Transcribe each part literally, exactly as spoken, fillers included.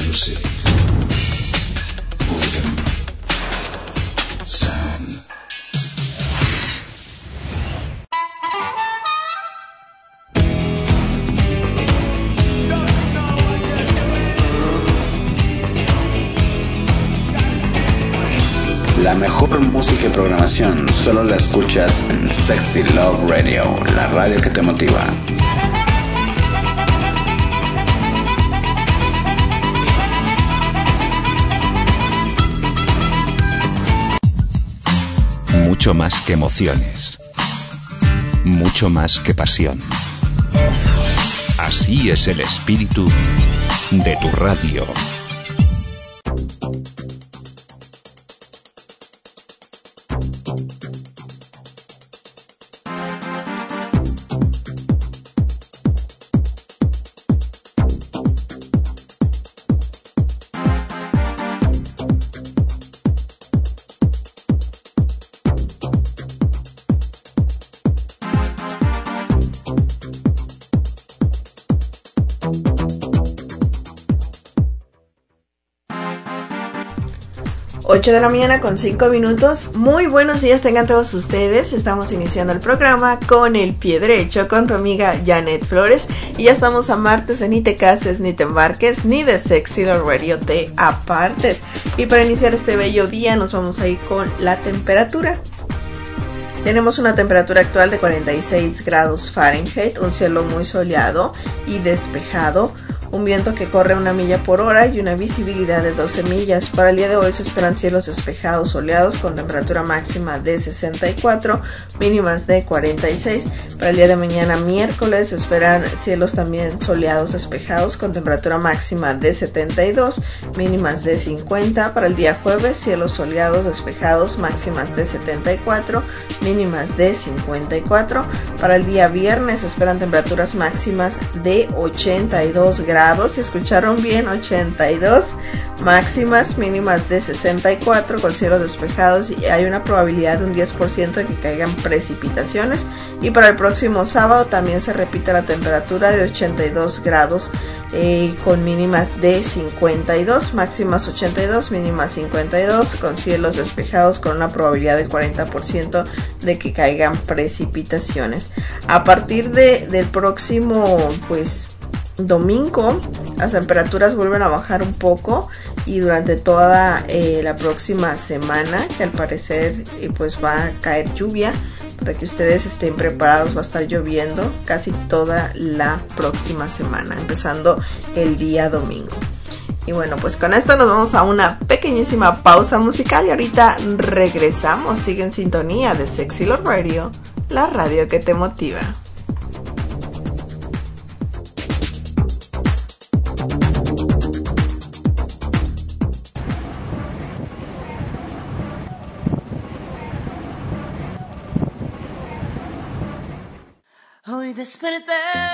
Central City. Rhythm. Sound. La mejor música y programación solo la escuchas en Sexy Love Radio, la radio que te motiva. Mucho más que emociones, mucho más que pasión. Así es el espíritu de tu radio. ocho de la mañana con cinco minutos. Muy buenos días tengan todos ustedes. Estamos iniciando el programa con el pie derecho con tu amiga Janet Flores. Y ya estamos a martes de Ni te cases, ni te embarques, ni de Sexy Love Radio te apartes. Y para iniciar este bello día nos vamos a ir con la temperatura. Tenemos una temperatura actual de cuarenta y seis grados Fahrenheit, un cielo muy soleado y despejado, un viento que corre una milla por hora y una visibilidad de doce millas. Para el día de hoy se esperan cielos despejados soleados con temperatura máxima de sesenta y cuatro, mínimas de cuarenta y seis. Para el día de mañana miércoles se esperan cielos también soleados despejados con temperatura máxima de setenta y dos, mínimas de cincuenta. Para el día jueves cielos soleados despejados, máximas de setenta y cuatro, mínimas de cincuenta y cuatro. Para el día viernes se esperan temperaturas máximas de ochenta y dos grados. Si escucharon bien, ochenta y dos, máximas, mínimas de sesenta y cuatro con cielos despejados y hay una probabilidad de un diez por ciento de que caigan precipitaciones. Y para el próximo sábado también se repite la temperatura de ochenta y dos grados eh, con mínimas de cincuenta y dos, máximas ochenta y dos, mínimas cincuenta y dos, con cielos despejados con una probabilidad del cuarenta por ciento de que caigan precipitaciones. A partir de, del próximo pues domingo las temperaturas vuelven a bajar un poco y durante toda eh, la próxima semana, que al parecer eh, pues va a caer lluvia, para que ustedes estén preparados. Va a estar lloviendo casi toda la próxima semana, empezando el día domingo. Y bueno, pues con esto nos vamos a una pequeñísima pausa musical y ahorita regresamos. Sigue en sintonía de Sexy Love Radio, la radio que te motiva. Hoy desperté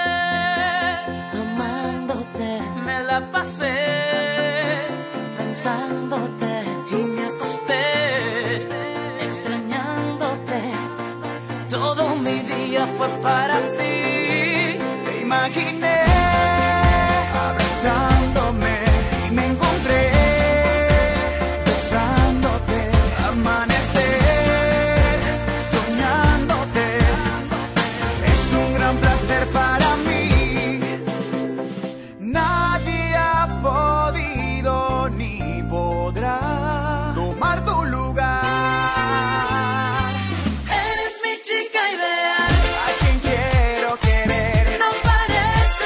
amándote, me la pasé pensándote y me acosté extrañándote. Todo mi día fue para ti. Me imaginé abrazándome y me encontré besándote, amanecer soñándote. Es un gran placer para mí. Nadie ha podido ni podrá tomar tu lugar. Eres mi chica ideal, a quien quiero querer. No parece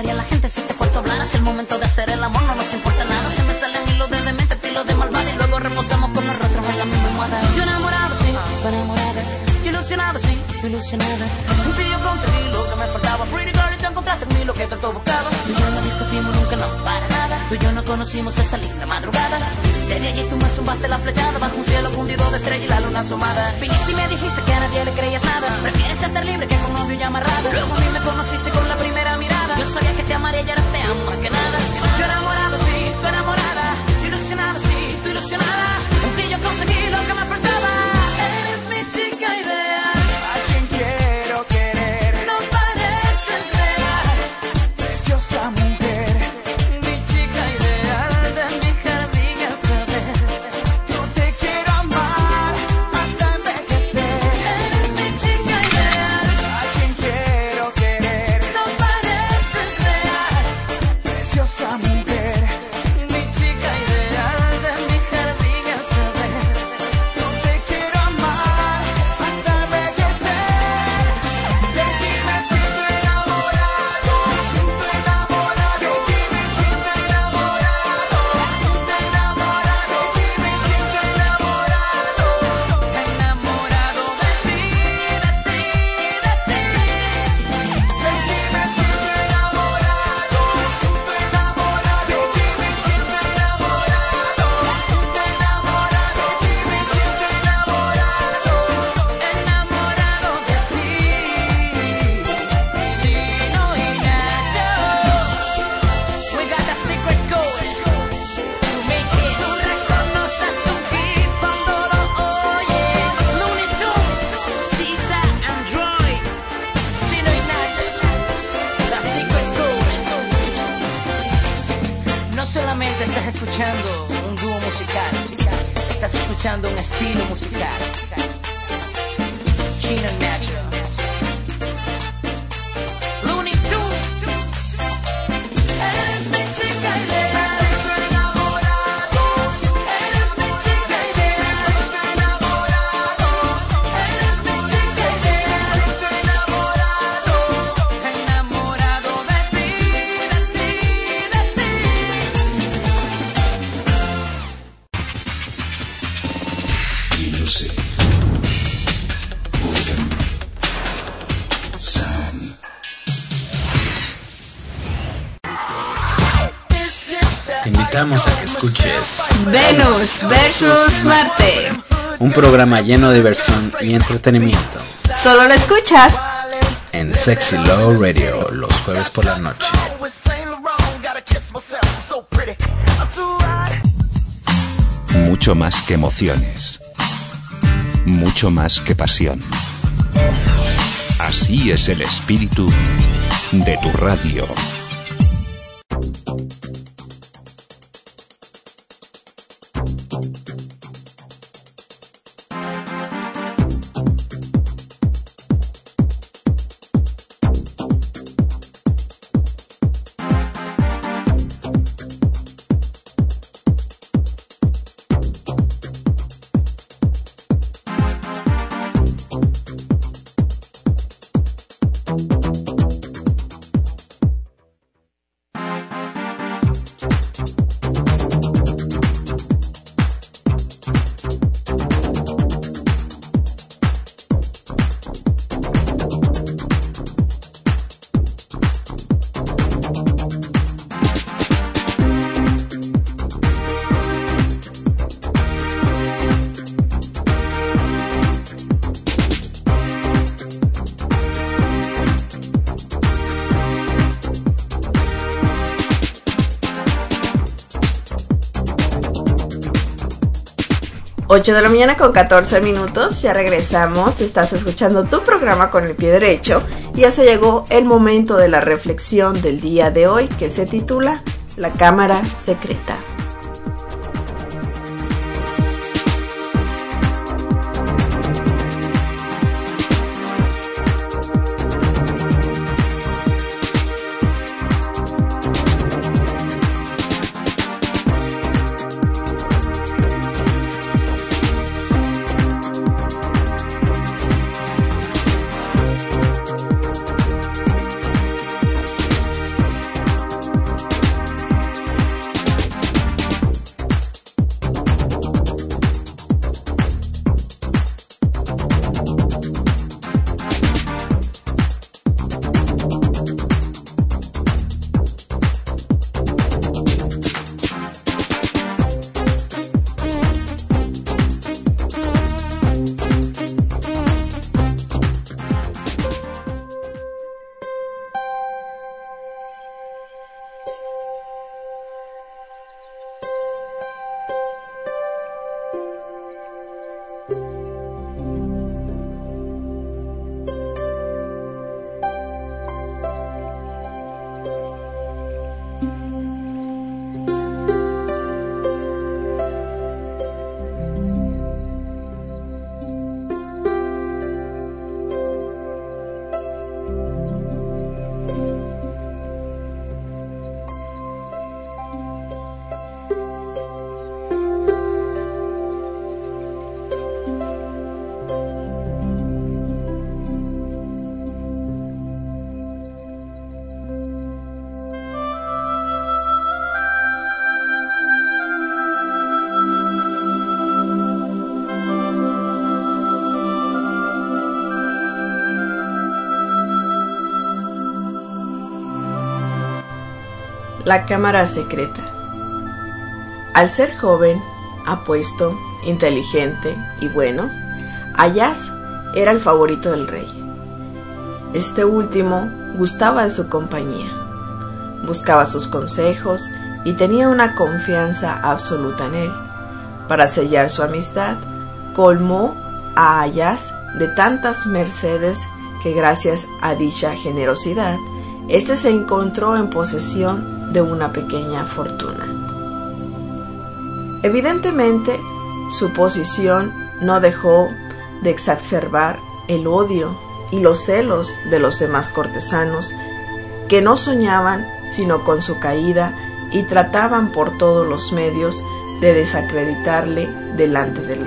miraría la gente si te cuento hablar. Es el momento de hacer el amor, no nos importa nada. Se me salen hilos de demente, estilo de malvada. Y luego reposamos con los rostros en la misma almohada. Yo enamorado, sí, tú enamorada. Yo ilusionado, sí, tú ilusionada. Un tío conseguí lo que me faltaba. Pretty girl, y tú encontraste en mí lo que tanto buscaba. Tú y yo no discutimos nunca, no, para nada. Tú y yo no conocimos esa linda madrugada. Desde allí tú me zumbaste la flechada bajo un cielo fundido de estrella y la luna asomada. Viniste y me dijiste que a nadie le creías nada. Prefieres estar libre que con novio y amarrada. Luego a mí me conociste con la primera mirada. Yo sabía que te amaría y ahora te amo más que nada. Yo enamorado, sí, tú enamorada. Yo ilusionado, sí, tú ilusionada. Un día yo conseguí lo que me faltaba. Eres mi chica ideal. A quien quiero querer. No pareces real. Preciosa mujer. Mi chica ideal de mi jardín a través. Yo te quiero amar hasta envejecer. Eres mi chica ideal. A quien quiero querer. No pareces real. Preciosa mujer. Mi chica ideal de mi jardín a través. Yo te quiero amar hasta envejecer. De ti me siento enamorado. Siento enamorado. De ti me siento enamorado. Siento enamorado. De ti me siento enamorado. Enamorado de ti, de ti, de ti. De ti me siento enamorado. Siento enamorado. De ti me siento enamorado. Siento enamorado. De ti me siento enamorado. Enamorado de ti. Chino y Nacho. We got that secret code to make it. Tú reconoces un hit cuando lo oyes. Looney Tunes, Caesar, Android. Chino y Nacho. That secret code. No solamente estás escuchando un dúo musical, estás escuchando un estilo musical. Chino y Nacho. Looney Tunes. Eres mi chica ideal. Siento enamorado. Eres mi chica ideal. Siento enamorado. Eres mi chica ideal. Siento enamorado. Enamorado de ti, de ti, de ti. Music. Rhythm. Sound. Te invitamos a que escuches Venus versus Marte. un programa lleno de diversión y entretenimiento Solo lo escuchas en Sexy Love Radio los jueves por la noche. With Saint Laurent, gotta kiss myself, I'm so pretty. I'm too hot. Mucho más que emociones. Mucho más que pasión. Así es el espíritu de tu radio. ocho de la mañana con catorce minutos, ya regresamos, estás escuchando tu programa con el pie derecho y ya se llegó el momento de la reflexión del día de hoy que se titula La Cámara Secreta. La cámara secreta. Al ser joven, apuesto, inteligente y bueno, Ayaz era el favorito del rey. Este último gustaba de su compañía, buscaba sus consejos y tenía una confianza absoluta en él. Para sellar su amistad, colmó a Ayaz de tantas mercedes que gracias a dicha generosidad, éste se encontró en posesión de una pequeña fortuna. Evidentemente, su posición no dejó de exacerbar el odio y los celos de los demás cortesanos, que no soñaban sino con su caída y trataban por todos los medios de desacreditarle delante del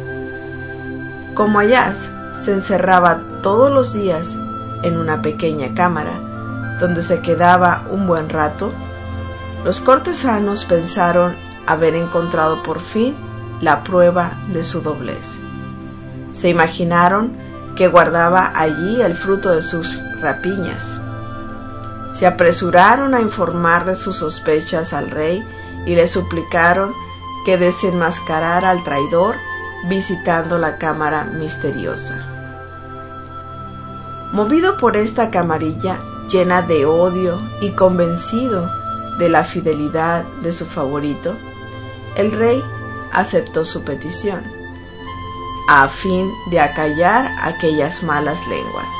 rey. Como Ayaz se encerraba todos los días en una pequeña cámara, donde se quedaba un buen rato, los cortesanos pensaron haber encontrado por fin la prueba de su doblez. Se imaginaron que guardaba allí el fruto de sus rapiñas. Se apresuraron a informar de sus sospechas al rey y le suplicaron que desenmascarara al traidor visitando la cámara misteriosa. Movido por esta camarilla llena de odio y convencido de la fidelidad de su favorito, el rey aceptó su petición, a fin de acallar aquellas malas lenguas.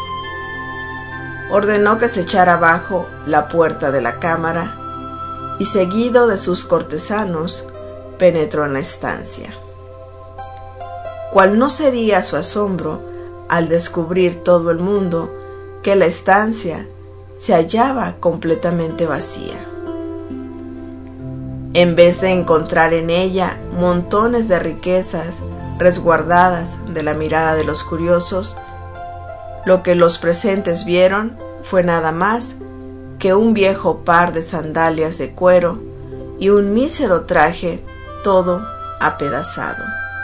Ordenó que se echara abajo la puerta de la cámara y, seguido de sus cortesanos, penetró en la estancia. Cuál no sería su asombro al descubrir todo el mundo que la estancia se hallaba completamente vacía. En vez de encontrar en ella montones de riquezas resguardadas de la mirada de los curiosos, lo que los presentes vieron fue nada más que un viejo par de sandalias de cuero y un mísero traje todo apedazado.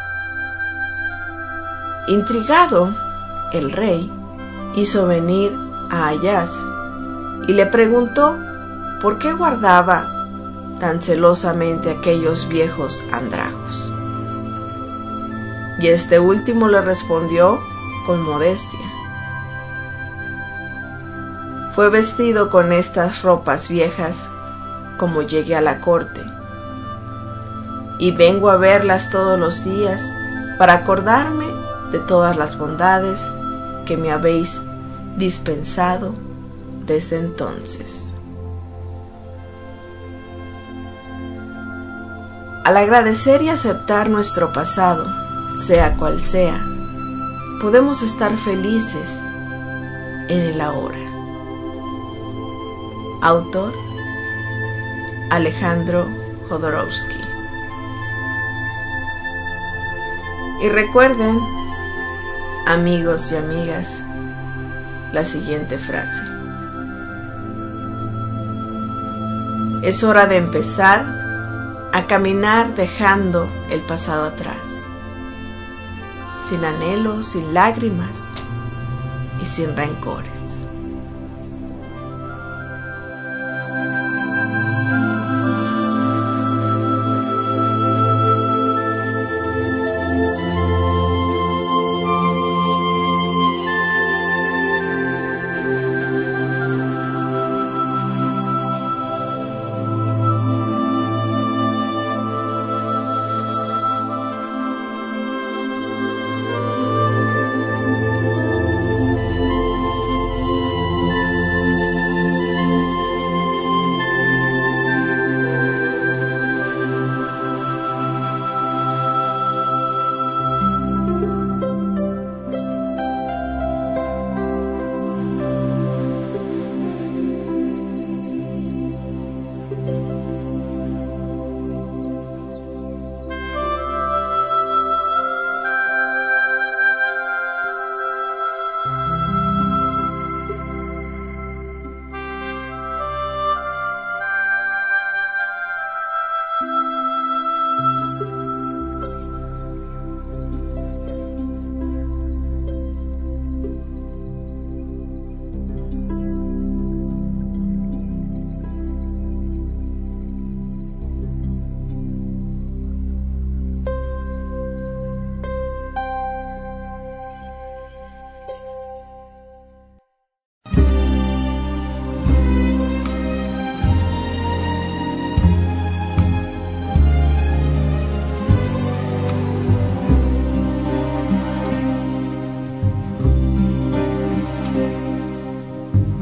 Intrigado, el rey hizo venir a Ayaz y le preguntó por qué guardaba tan celosamente aquellos viejos andrajos. Y este último le respondió con modestia: fue vestido con estas ropas viejas como llegué a la corte, y vengo a verlas todos los días para acordarme de todas las bondades que me habéis dispensado desde entonces. Al agradecer y aceptar nuestro pasado, sea cual sea, podemos estar felices en el ahora. Autor: Alejandro Jodorowsky. Y recuerden, amigos y amigas, la siguiente frase: es hora de empezar a caminar dejando el pasado atrás, sin anhelos, sin lágrimas y sin rencores.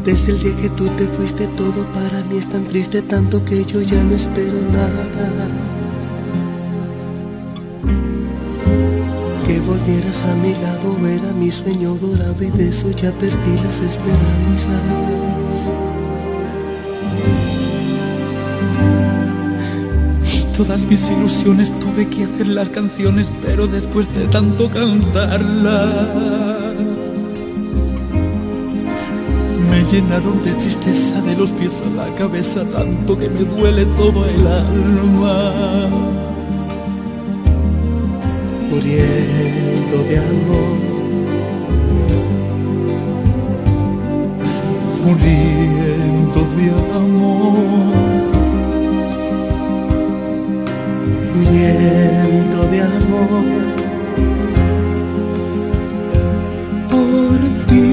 Desde el día que tú te fuiste todo para mí es tan triste, tanto que yo ya no espero nada. Que volvieras a mi lado era mi sueño dorado y de eso ya perdí las esperanzas. Y todas mis ilusiones tuve que hacer las canciones, pero después de tanto cantarlas me llenaron de tristeza de los pies a la cabeza, tanto que me duele todo el alma. Muriendo de amor, muriendo de amor, muriendo de amor por ti.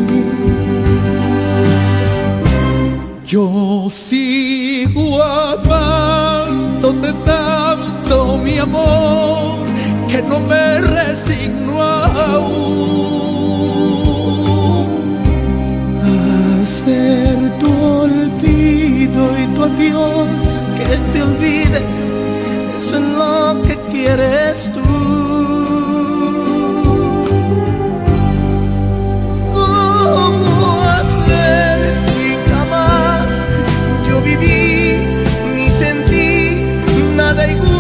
Yo sigo amándote tanto, mi amor, que no me resigno aún a ser tu olvido y tu adiós, que te olvide, eso es lo que quieres tú. ¿Cómo hacer si jamás yo viví ni sentí nada igual?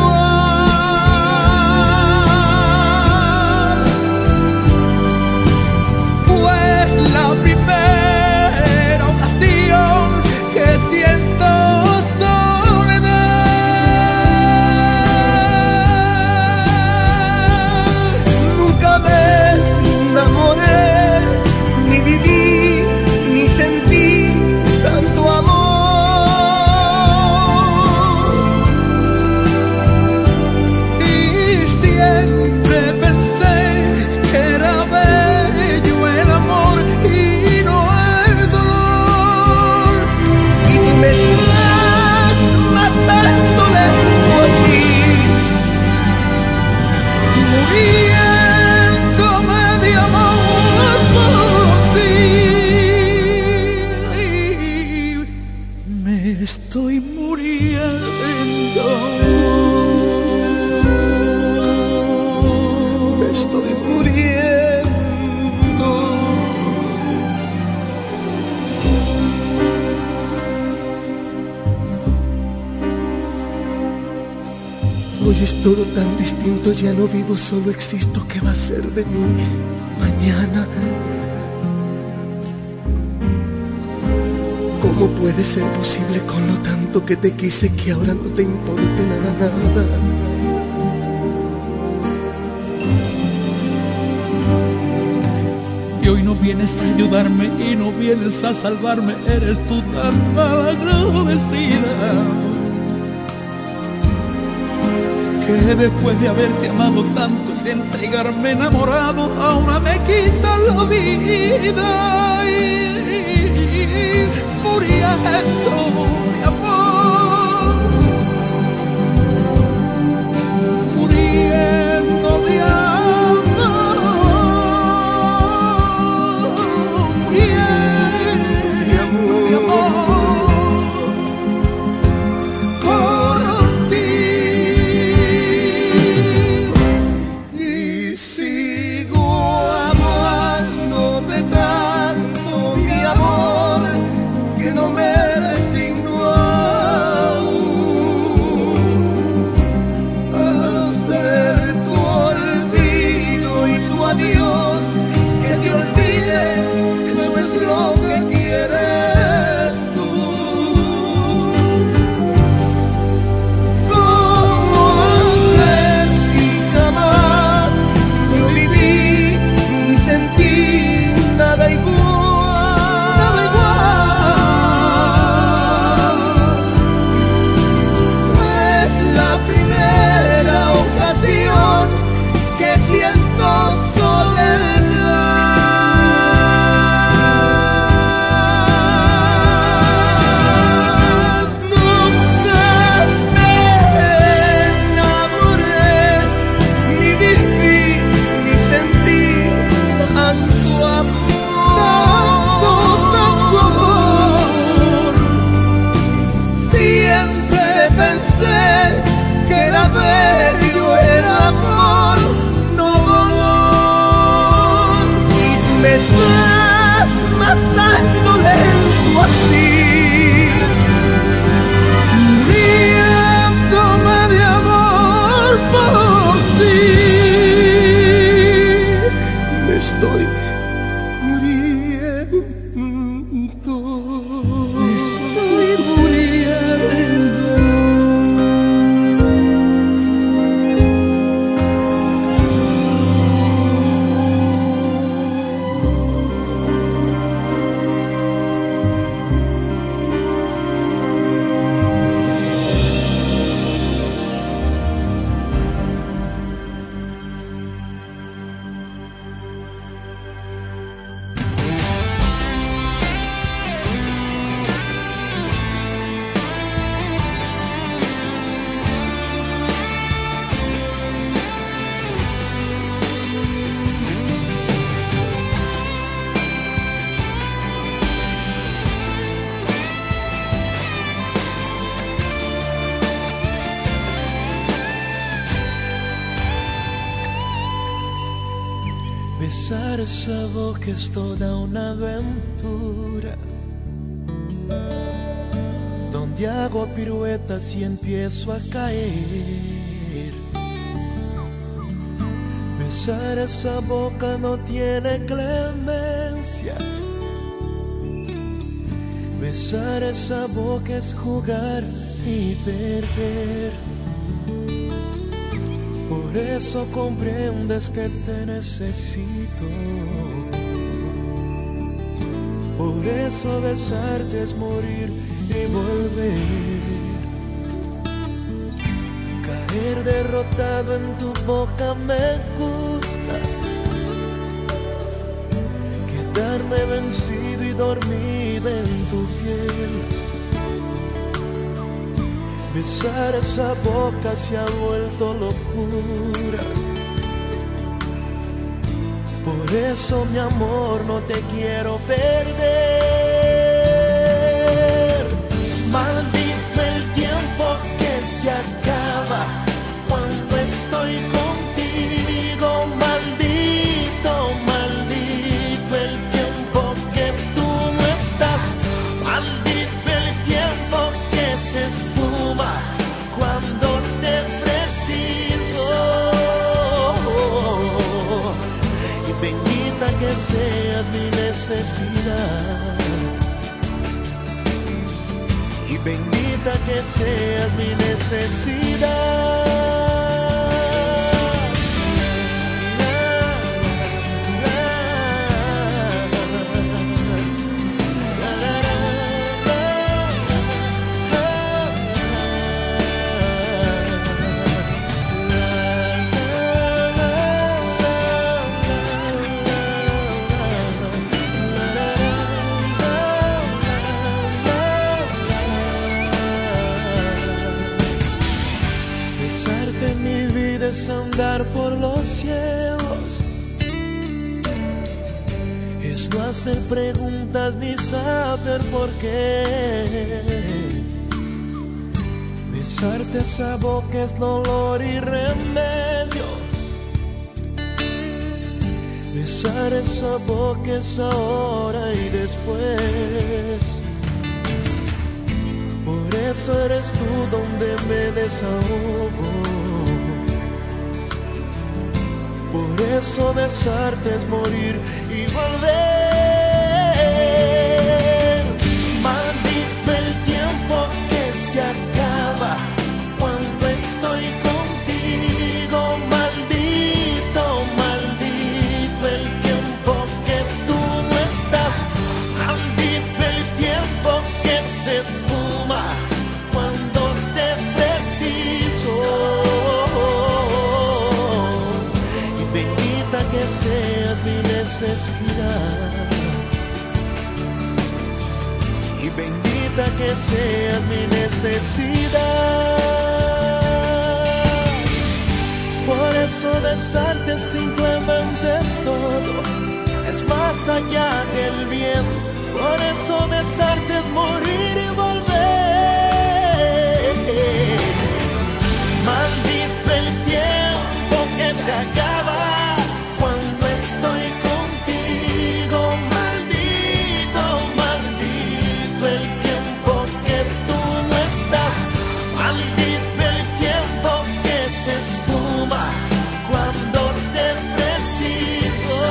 Estoy muriendo, estoy muriendo. Hoy es todo tan distinto, ya no vivo, solo existo. ¿Qué va a ser de mí mañana? ¿Cómo puede ser posible con lo tanto que te quise que ahora no te importe nada, nada? Y hoy no vienes a ayudarme y no vienes a salvarme, eres tú tan malagradecida, que después de haberte amado tanto y de entregarme enamorado, ahora me quitas la vida. Muriendo de amor, muriendo de amor, muriendo de amor por ti. Y sigo amándote tanto, mi amor, que no me resigno aún a ser tu olvido. Besar esa boca es toda una aventura, donde hago piruetas y empiezo a caer. Besar esa boca no tiene clemencia. Besar esa boca es jugar y perder. Por eso comprendes que te necesito. Por eso besarte es morir y volver. Caer derrotado en tu boca me gusta. Quedarme vencido y dormido en tu piel. Besar esa boca se ha vuelto locura. Por eso, mi amor, no te quiero perder. Maldito el tiempo que se acaba cuando estoy contigo. Maldito, maldito el tiempo que tú no estás. Maldito el tiempo que se esfuma cuando te preciso. Y bendita que seas mi necesidad. Y bendita que seas mi necesidad. Es andar por los cielos, es no hacer preguntas ni saber por qué. Besarte esa boca es dolor y remedio. Besar esa boca es ahora y después. Por eso eres tú donde me desahogo. Por eso besarte es morir y volver. Maldito el tiempo que se acaba cuando estoy contigo. Maldito, maldito el tiempo que tú no estás. Maldito el tiempo que se esfuma cuando te preciso. Que seas mi necesidad. Y bendita que seas mi necesidad. Por eso besarte es simplemente todo, es más allá del bien. Por eso besarte es morir y volver. Maldito el tiempo que se acaba cuando estoy contigo. Maldito, maldito el tiempo que tú no estás. Maldito el tiempo que se esfuma cuando te preciso.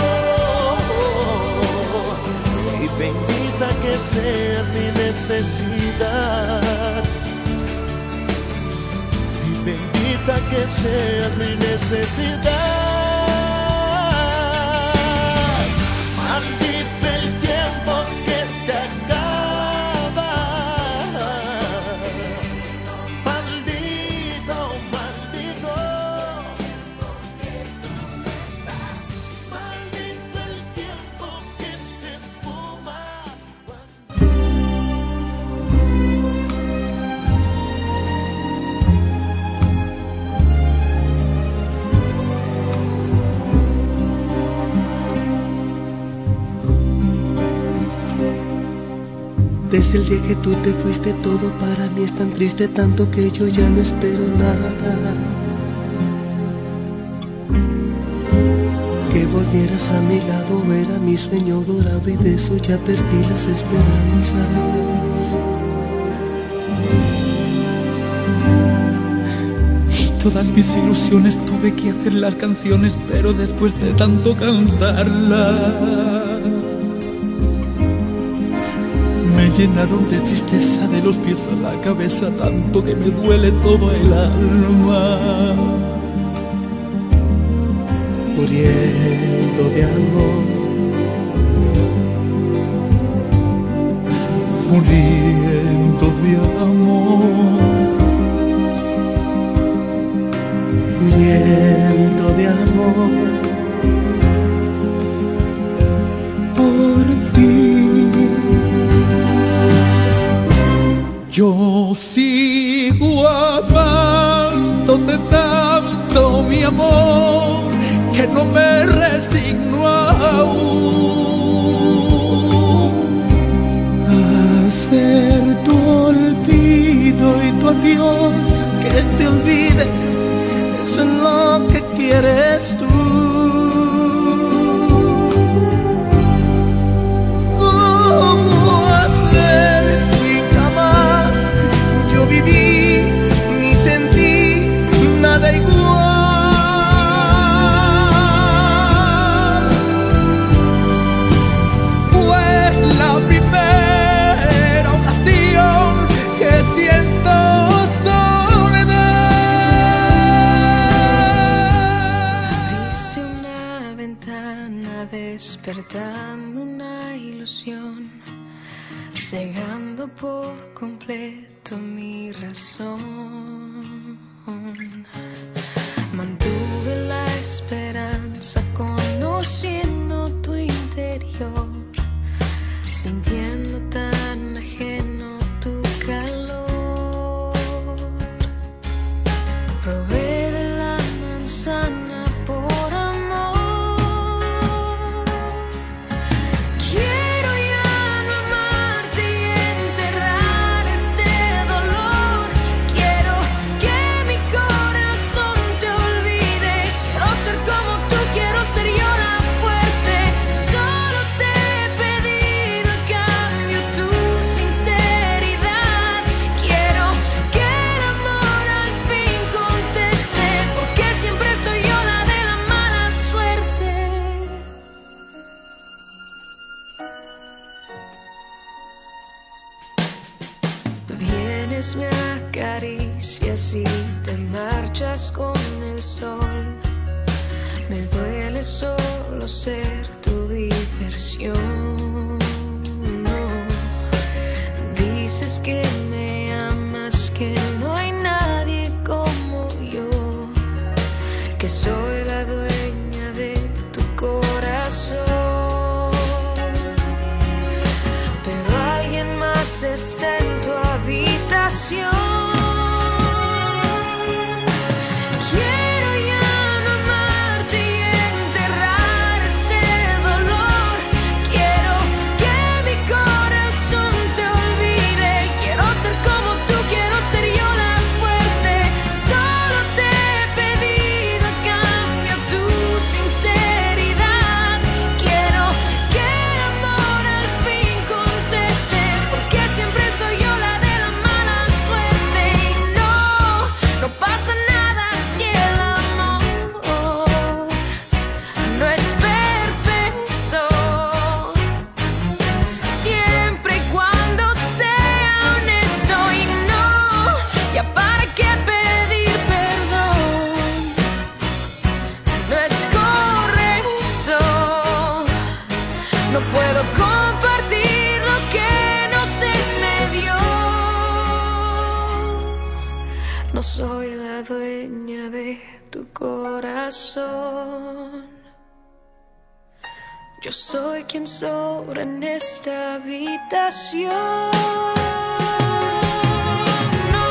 Y bendita que seas mi necesidad. Y bendita que seas mi necesidad. Maldito el tiempo que se acaba. Maldito, maldito. Maldito el tiempo que se esfuma. Desde el día que tú te fuiste todo para mí es tan triste, tanto que yo ya no espero nada. Que volvieras a mi lado, era mi sueño dorado y de eso ya perdí las esperanzas. Y todas mis ilusiones tuve que hacer las canciones, pero después de tanto cantarlas me llenaron de tristeza de los pies a la cabeza, tanto que me duele todo el alma. Muriendo de amor, muriendo de amor, muriendo de amor por ti. Yo sigo amándote tanto, mi amor, que no me resigno aún A ser tu olvido y tu adiós, que te olvide, eso es lo que quieres tú. ¿Cómo hacer si jamás yo viví ni sentí nada igual? Despertando una ilusión, cegando por completo mi razón. Mantuve la esperanza conociendo tu interior, sintiendo tan ajeno tu calor. Probé de la manzana por amor. Me acaricias y te marchas con el sol. Me duele solo ser tu diversión. No. Dices que me amas, que no hay nadie como yo, que soy la dueña de tu corazón. Pero alguien más está en tu habitación. Quiero ya no amarte y enterrar este dolor. Quiero que mi corazón te olvide. Quiero ser como tú, quiero ser yo la fuerte. Solo te he pedido a cambio tu sinceridad. Quiero que el amor al fin conteste, porque siempre soy yo la de la mala suerte. Y no, no pasa nada si el amor no es perfecto, siempre y cuando sea honesto. Y no, ya para qué pedir perdón, no es correcto. No puedo compartir lo que no se me dio. No soy la dueña de tu corazón. Yo soy quien sobra en esta habitación. No.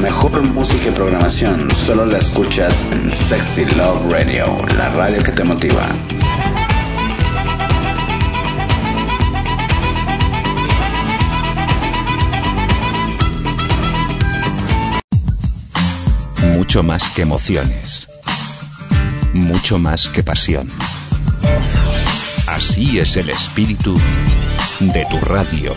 mejor música y programación solo la escuchas en Sexy Love Radio, la radio que te motiva. Mucho más que emociones. Mucho más que pasión. Así es el espíritu de tu radio.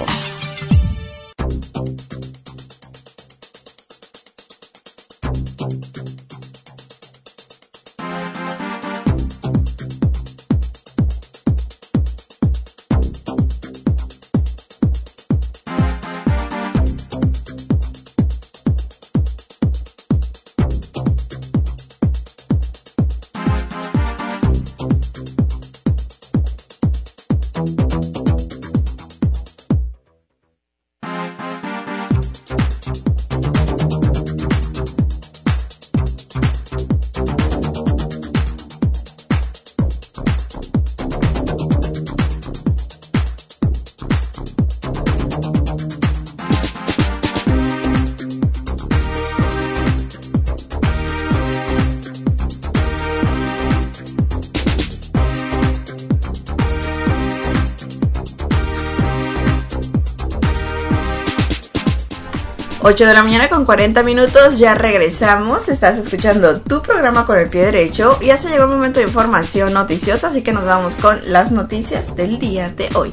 ocho de la mañana con cuarenta minutos, ya regresamos. Estás escuchando tu programa Con el Pie Derecho y ya se llegó el momento de información noticiosa, así que nos vamos con las noticias del día de hoy.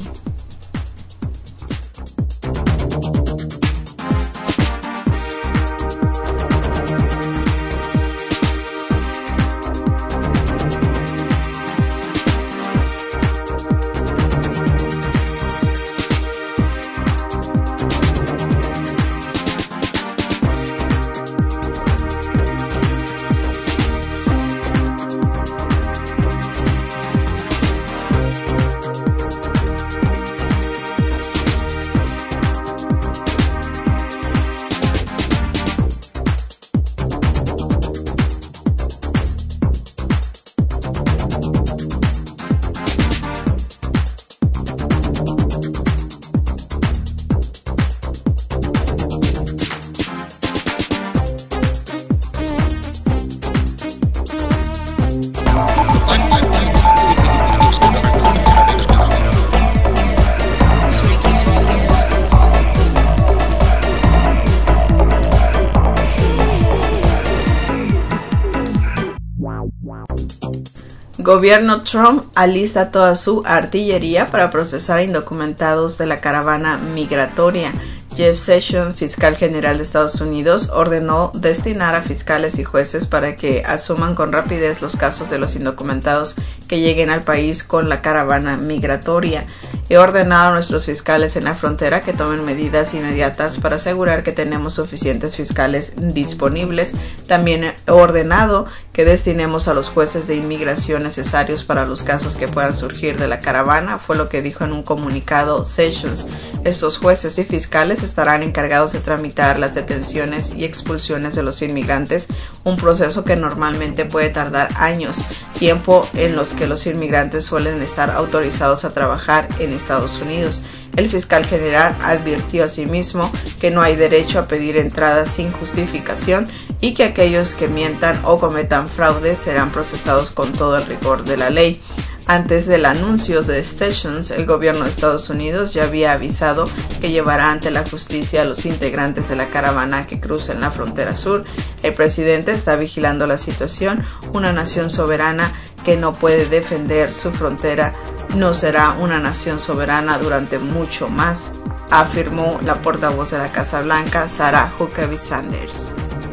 Gobierno Trump alista toda su artillería para procesar a indocumentados de la caravana migratoria. Jeff Sessions, fiscal general de Estados Unidos, ordenó destinar a fiscales y jueces para que asuman con rapidez los casos de los indocumentados que lleguen al país con la caravana migratoria. He ordenado a nuestros fiscales en la frontera que tomen medidas inmediatas para asegurar que tenemos suficientes fiscales disponibles. También he ordenado que destinemos a los jueces de inmigración necesarios para los casos que puedan surgir de la caravana, fue lo que dijo en un comunicado Sessions. Estos jueces y fiscales estarán encargados de tramitar las detenciones y expulsiones de los inmigrantes, un proceso que normalmente puede tardar años, tiempo en los que los inmigrantes suelen estar autorizados a trabajar en Estados Unidos. El fiscal general advirtió asimismo que no hay derecho a pedir entradas sin justificación y que aquellos que mientan o cometan fraude serán procesados con todo el rigor de la ley. Antes del anuncio de Sessions, el gobierno de Estados Unidos ya había avisado que llevará ante la justicia a los integrantes de la caravana que crucen la frontera sur. El presidente está vigilando la situación. Una nación soberana que no puede defender su frontera no será una nación soberana durante mucho más, afirmó la portavoz de la Casa Blanca, Sarah Huckabee Sanders.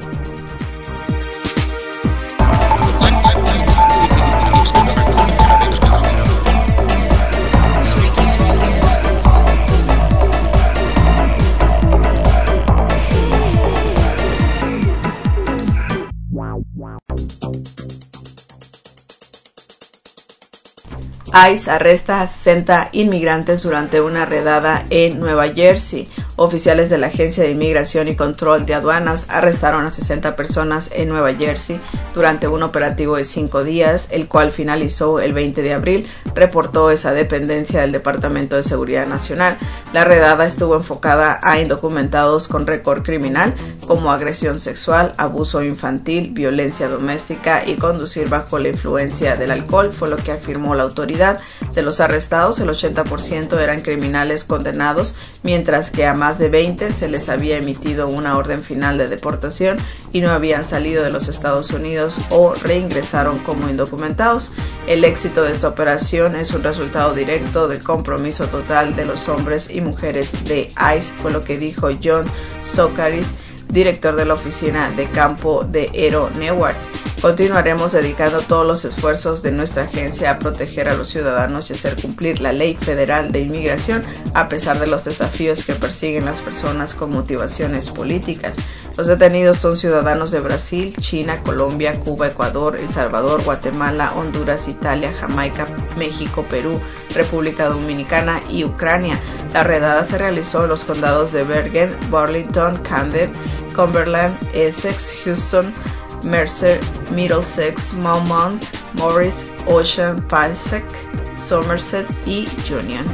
ICE arresta a sesenta inmigrantes durante una redada en Nueva Jersey. Oficiales de la Agencia de Inmigración y Control de Aduanas arrestaron a sesenta personas en Nueva Jersey durante un operativo de cinco días, el cual finalizó el veinte de abril, reportó esa dependencia del Departamento de Seguridad Nacional. La redada estuvo enfocada a indocumentados con récord criminal como agresión sexual, abuso infantil, violencia doméstica y conducir bajo la influencia del alcohol, fue lo que afirmó la autoridad. De los arrestados, el ochenta por ciento eran criminales condenados, mientras que a más de veinte se les había emitido una orden final de deportación y no habían salido de los Estados Unidos o reingresaron como indocumentados. El éxito de esta operación es un resultado directo del compromiso total de los hombres y mujeres de ICE, fue lo que dijo John Socaris, director de la oficina de campo de Ero Newart. Continuaremos dedicando todos los esfuerzos de nuestra agencia a proteger a los ciudadanos y hacer cumplir la ley federal de inmigración a pesar de los desafíos que persiguen las personas con motivaciones políticas. Los detenidos son ciudadanos de Brasil, China, Colombia, Cuba, Ecuador, El Salvador, Guatemala, Honduras, Italia, Jamaica, México, Perú, República Dominicana y Ucrania. La redada se realizó en los condados de Bergen, Burlington, Camden, Cumberland, Essex, Houston, Mercer, Middlesex, Monmouth, Morris, Ocean, Passaic, Somerset y Union.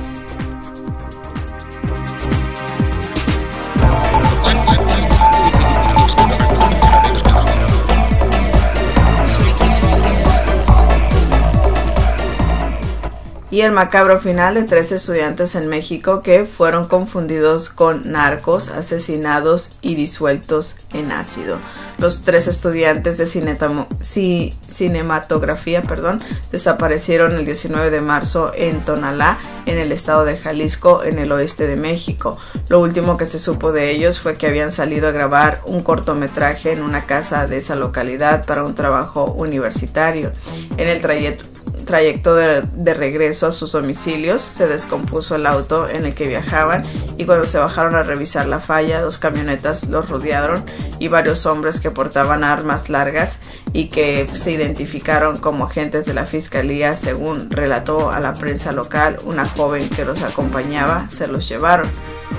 Y el macabro final de tres estudiantes en México que fueron confundidos con narcos, asesinados y disueltos en ácido. Los tres estudiantes de cinetamo, ci, cinematografía perdón, desaparecieron el diecinueve de marzo en Tonalá, en el estado de Jalisco, en el oeste de México. Lo último que se supo de ellos fue que habían salido a grabar un cortometraje en una casa de esa localidad para un trabajo universitario. En el trayecto trayecto de, de regreso a sus domicilios se descompuso el auto en el que viajaban y cuando se bajaron a revisar la falla, dos camionetas los rodearon y varios hombres que portaban armas largas y que se identificaron como agentes de la fiscalía, según relató a la prensa local una joven que los acompañaba, se los llevaron.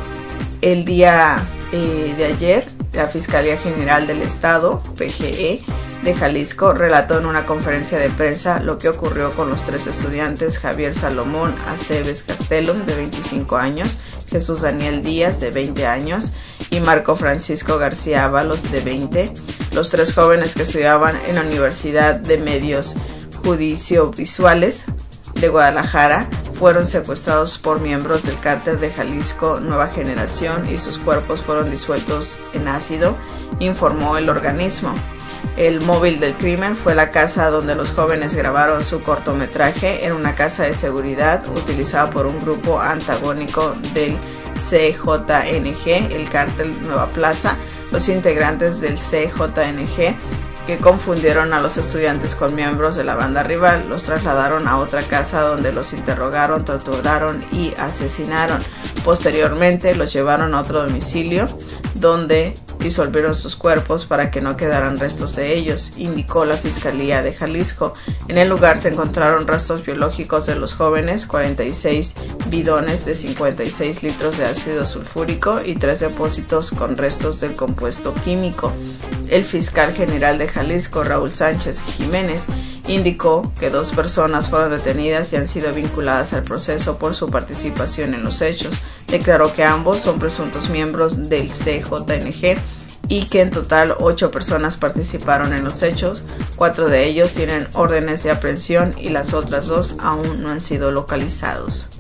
El día eh, de ayer, la Fiscalía General del Estado, P G E, de Jalisco, relató en una conferencia de prensa lo que ocurrió con los tres estudiantes: Javier Salomón Aceves Castellum, de veinticinco años, Jesús Daniel Díaz, de veinte años, y Marco Francisco García Ábalos, de veinte. Los tres jóvenes que estudiaban en la Universidad de Medios Judicio-Visuales de Guadalajara fueron secuestrados por miembros del cártel de Jalisco Nueva Generación y sus cuerpos fueron disueltos en ácido, informó el organismo. El móvil del crimen fue la casa donde los jóvenes grabaron su cortometraje, en una casa de seguridad utilizada por un grupo antagónico del C J N G, el cártel Nueva Plaza. Los integrantes del C J N G, que confundieron a los estudiantes con miembros de la banda rival, los trasladaron a otra casa donde los interrogaron, torturaron y asesinaron. Posteriormente los llevaron a otro domicilio donde disolvieron sus cuerpos para que no quedaran restos de ellos, indicó la Fiscalía de Jalisco. En el lugar se encontraron restos biológicos de los jóvenes, cuarenta y seis bidones de cincuenta y seis litros de ácido sulfúrico y tres depósitos con restos del compuesto químico. El fiscal general de Jalisco, Raúl Sánchez Jiménez, indicó que dos personas fueron detenidas y han sido vinculadas al proceso por su participación en los hechos. Declaró que ambos son presuntos miembros del C J N G y que en total ocho personas participaron en los hechos. Cuatro de ellos tienen órdenes de aprehensión y las otras dos aún no han sido localizados.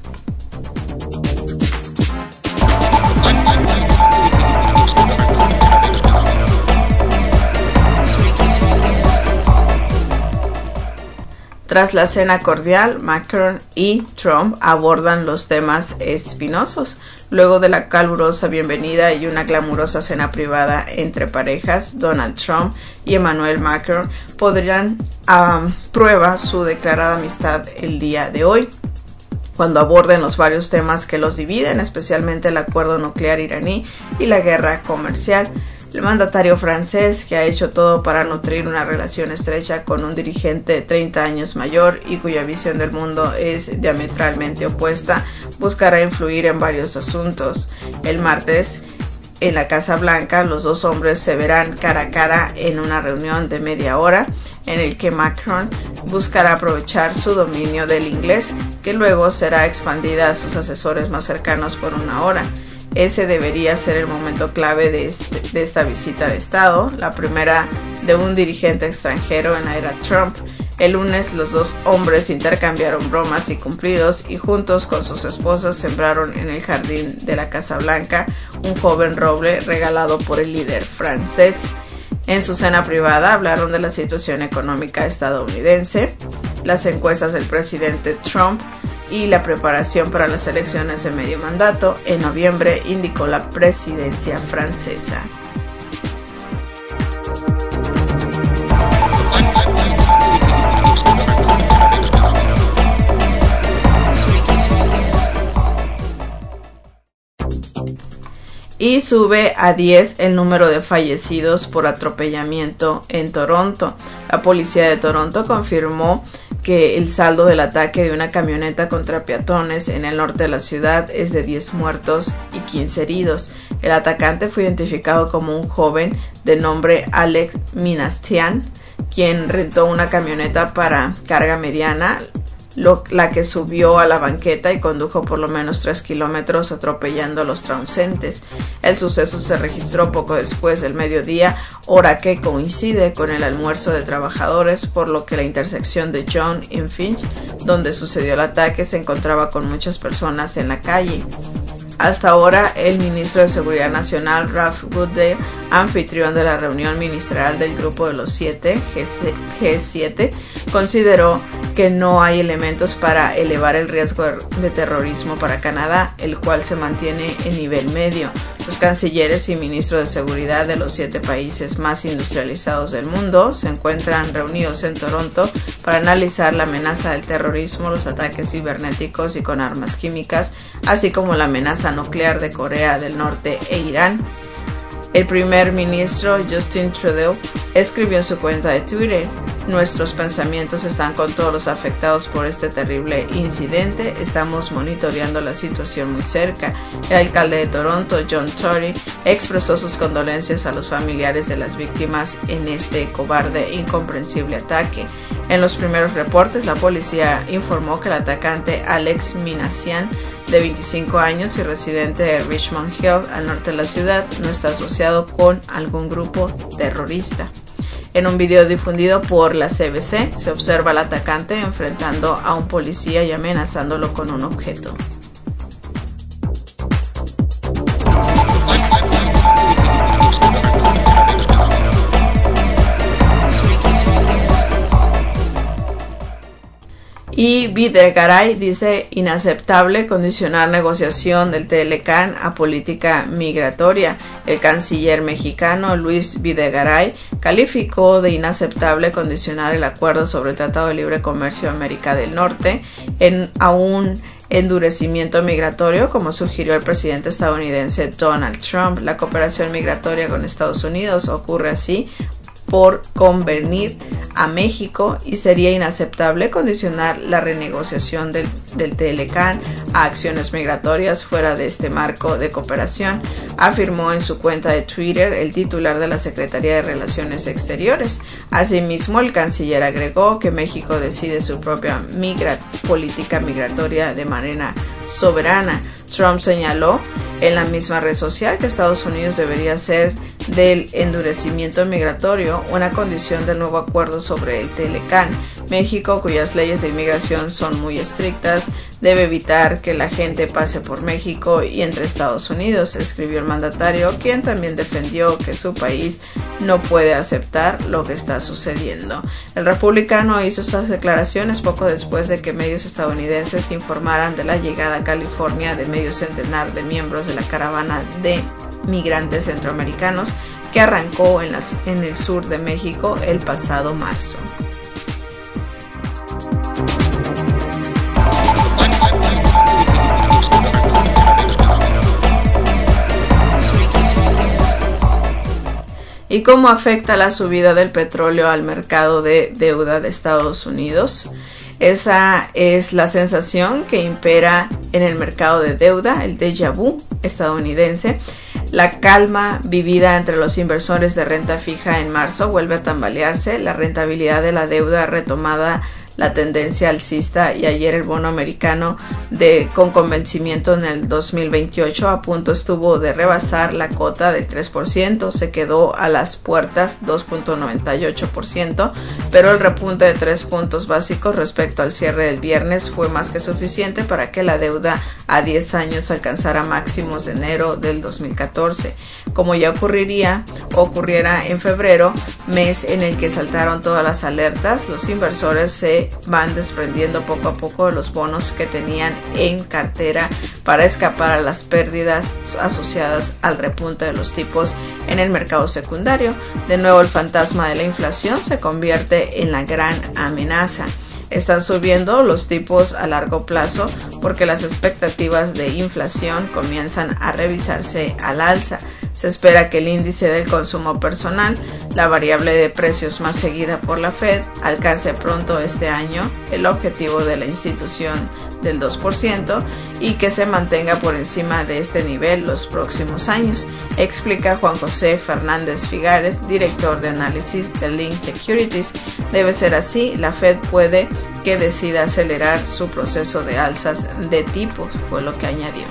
Tras la cena cordial, Macron y Trump abordan los temas espinosos. Luego de la calurosa bienvenida y una glamurosa cena privada entre parejas, Donald Trump y Emmanuel Macron podrían um, prueba su declarada amistad el día de hoy, cuando aborden los varios temas que los dividen, especialmente el acuerdo nuclear iraní y la guerra comercial. El mandatario francés, que ha hecho todo para nutrir una relación estrecha con un dirigente treinta años mayor y cuya visión del mundo es diametralmente opuesta, buscará influir en varios asuntos. El martes, en la Casa Blanca, los dos hombres se verán cara a cara en una reunión de media hora en el que Macron buscará aprovechar su dominio del inglés, que luego será expandida a sus asesores más cercanos por una hora. Ese debería ser el momento clave de, este, de esta visita de Estado, la primera de un dirigente extranjero en la era Trump. El lunes los dos hombres intercambiaron bromas y cumplidos y juntos con sus esposas sembraron en el jardín de la Casa Blanca un joven roble regalado por el líder francés. En su cena privada hablaron de la situación económica estadounidense, las encuestas del presidente Trump y la preparación para las elecciones de medio mandato en noviembre, indicó la presidencia francesa. Y sube a diez el número de fallecidos por atropellamiento en Toronto. La policía de Toronto confirmó que el saldo del ataque de una camioneta contra peatones en el norte de la ciudad es de diez muertos y quince heridos. El atacante fue identificado como un joven de nombre Alex Minassian, quien rentó una camioneta para carga mediana, Lo, la que subió a la banqueta y condujo por lo menos tres kilómetros atropellando a los transeúntes. El suceso se registró poco después del mediodía, hora que coincide con el almuerzo de trabajadores, por lo que la intersección de John y Finch, donde sucedió el ataque, se encontraba con muchas personas en la calle. Hasta ahora, el ministro de Seguridad Nacional, Ralph Goodale, anfitrión de la reunión ministerial del Grupo de los Siete, G siete, consideró que no hay elementos para elevar el riesgo de terrorismo para Canadá, el cual se mantiene en nivel medio. Los cancilleres y ministros de seguridad de los siete países más industrializados del mundo se encuentran reunidos en Toronto para analizar la amenaza del terrorismo, los ataques cibernéticos y con armas químicas, así como la amenaza nuclear de Corea del Norte e Irán. El primer ministro Justin Trudeau escribió en su cuenta de Twitter: nuestros pensamientos están con todos los afectados por este terrible incidente. Estamos monitoreando la situación muy cerca. El alcalde de Toronto, John Tory, expresó sus condolencias a los familiares de las víctimas en este cobarde e incomprensible ataque. En los primeros reportes, la policía informó que el atacante Alex Minassian, de veinticinco años y residente de Richmond Hill, al norte de la ciudad, no está asociado con algún grupo terrorista. En un video difundido por la C B C, se observa al atacante enfrentando a un policía y amenazándolo con un objeto. Y Videgaray dice: inaceptable condicionar negociación del Telecán a política migratoria. El canciller mexicano Luis Videgaray calificó de inaceptable condicionar el acuerdo sobre el Tratado de Libre Comercio de América del Norte en, a un endurecimiento migratorio, como sugirió el presidente estadounidense Donald Trump. La cooperación migratoria con Estados Unidos ocurre así por convenir a México y sería inaceptable condicionar la renegociación del, del Telecán a acciones migratorias fuera de este marco de cooperación, afirmó en su cuenta de Twitter el titular de la Secretaría de Relaciones Exteriores. Asimismo, el canciller agregó que México decide su propia migra- política migratoria de manera soberana. Trump señaló en la misma red social que Estados Unidos debería hacer del endurecimiento migratorio una condición del nuevo acuerdo sobre el Telecán. México, cuyas leyes de inmigración son muy estrictas, debe evitar que la gente pase por México y entre Estados Unidos, escribió el mandatario, quien también defendió que su país no puede aceptar lo que está sucediendo. El republicano hizo estas declaraciones poco después de que medios estadounidenses informaran de la llegada a California de medio centenar de miembros de la caravana de migrantes centroamericanos que arrancó en, las, en el sur de México el pasado marzo. ¿Y cómo afecta la subida del petróleo al mercado de deuda de Estados Unidos? Esa es la sensación que impera en el mercado de deuda, el déjà vu estadounidense. La calma vivida entre los inversores de renta fija en marzo vuelve a tambalearse. La rentabilidad de la deuda retomada la tendencia alcista y ayer el bono americano de con convencimiento en el dos mil veintiocho a punto estuvo de rebasar la cota del tres por ciento, se quedó a las puertas dos punto noventa y ocho por ciento, pero el repunte de tres puntos básicos respecto al cierre del viernes fue más que suficiente para que la deuda a diez años alcanzara máximos de enero del dos mil catorce, como ya ocurriría ocurriera en febrero, mes en el que saltaron todas las alertas. Los inversores se van desprendiendo poco a poco de los bonos que tenían en cartera para escapar a las pérdidas asociadas al repunte de los tipos en el mercado secundario. De nuevo, el fantasma de la inflación se convierte en la gran amenaza. Están subiendo los tipos a largo plazo porque las expectativas de inflación comienzan a revisarse al alza. Se espera que el índice del consumo personal, la variable de precios más seguida por la Fed, alcance pronto este año el objetivo de la institución del dos por ciento y que se mantenga por encima de este nivel los próximos años, explica Juan José Fernández Figares, director de análisis de Link Securities. Debe ser así, la Fed puede que decida acelerar su proceso de alzas de tipos, fue lo que añadió.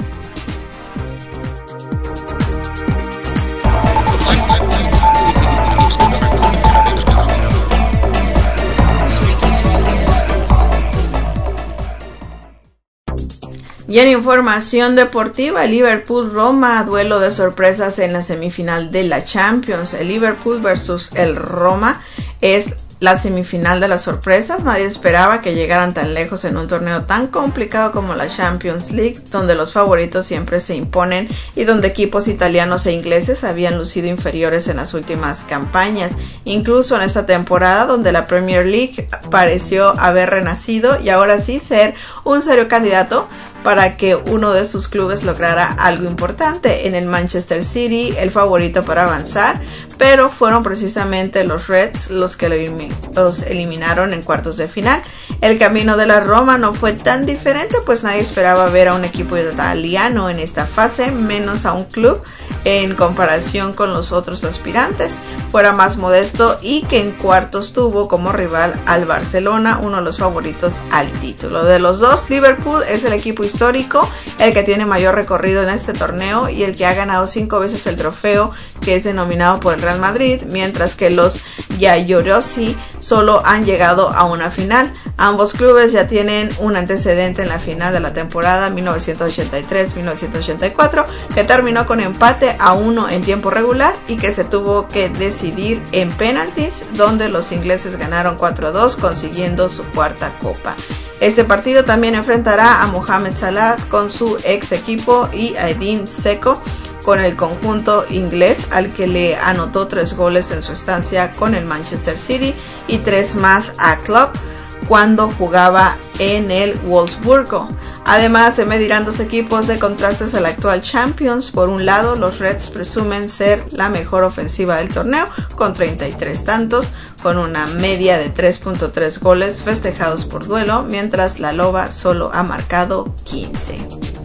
Y en información deportiva, Liverpool-Roma, duelo de sorpresas en la semifinal de la Champions. El Liverpool versus el Roma es la semifinal de las sorpresas. Nadie esperaba que llegaran tan lejos en un torneo tan complicado como la Champions League, donde los favoritos siempre se imponen y donde equipos italianos e ingleses habían lucido inferiores en las últimas campañas. Incluso en esta temporada, donde la Premier League pareció haber renacido y ahora sí ser un serio candidato para que uno de sus clubes lograra algo importante. En el Manchester City, el favorito para avanzar, pero fueron precisamente los Reds los que los eliminaron en cuartos de final. El camino de la Roma no fue tan diferente, pues nadie esperaba ver a un equipo italiano en esta fase, menos a un club en comparación con los otros aspirantes fuera más modesto y que en cuartos tuvo como rival al Barcelona, uno de los favoritos al título. De los dos, Liverpool es el equipo histórico, el que tiene mayor recorrido en este torneo y el que ha ganado cinco veces el trofeo que es denominado por el Real Madrid, mientras que los Giallorossi solo han llegado a una final. Ambos clubes ya tienen un antecedente en la final de la temporada mil novecientos ochenta y tres mil novecientos ochenta y cuatro, que terminó con empate a uno en tiempo regular y que se tuvo que decidir en penaltis, donde los ingleses ganaron cuatro a dos, consiguiendo su cuarta copa. Este partido también enfrentará a Mohamed Salah con su ex equipo y a Edin Dzeko con el conjunto inglés, al que le anotó tres goles en su estancia con el Manchester City y tres más a Klopp cuando jugaba en el Wolfsburgo. Además, se medirán dos equipos de contrastes al actual Champions. Por un lado, los Reds presumen ser la mejor ofensiva del torneo, con treinta y tres tantos, con una media de tres punto tres goles festejados por duelo, mientras la Loba solo ha marcado quince.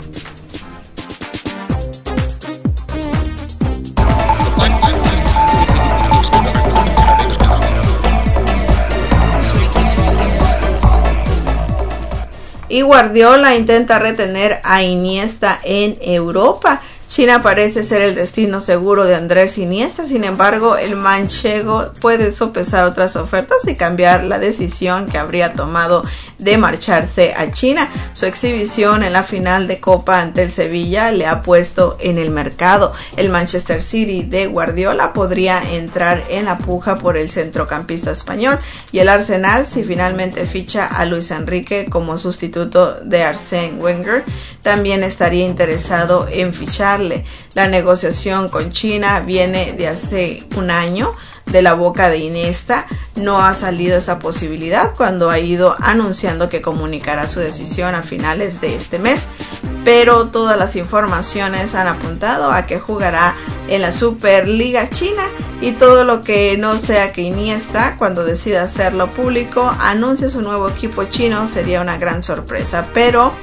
Y Guardiola intenta retener a Iniesta en Europa. China parece ser el destino seguro de Andrés Iniesta, sin embargo el manchego puede sopesar otras ofertas y cambiar la decisión que habría tomado de marcharse a China. Su exhibición en la final de Copa ante el Sevilla le ha puesto en el mercado. El Manchester City de Guardiola podría entrar en la puja por el centrocampista español, y el Arsenal, si finalmente ficha a Luis Enrique como sustituto de Arsène Wenger, también estaría interesado en ficharle. La negociación con China viene de hace un año. De la boca de Iniesta no ha salido esa posibilidad, cuando ha ido anunciando que comunicará su decisión a finales de este mes, pero todas las informaciones han apuntado a que jugará en la Superliga China, y todo lo que no sea que Iniesta, cuando decida hacerlo público, anuncie su nuevo equipo chino, sería una gran sorpresa. Pero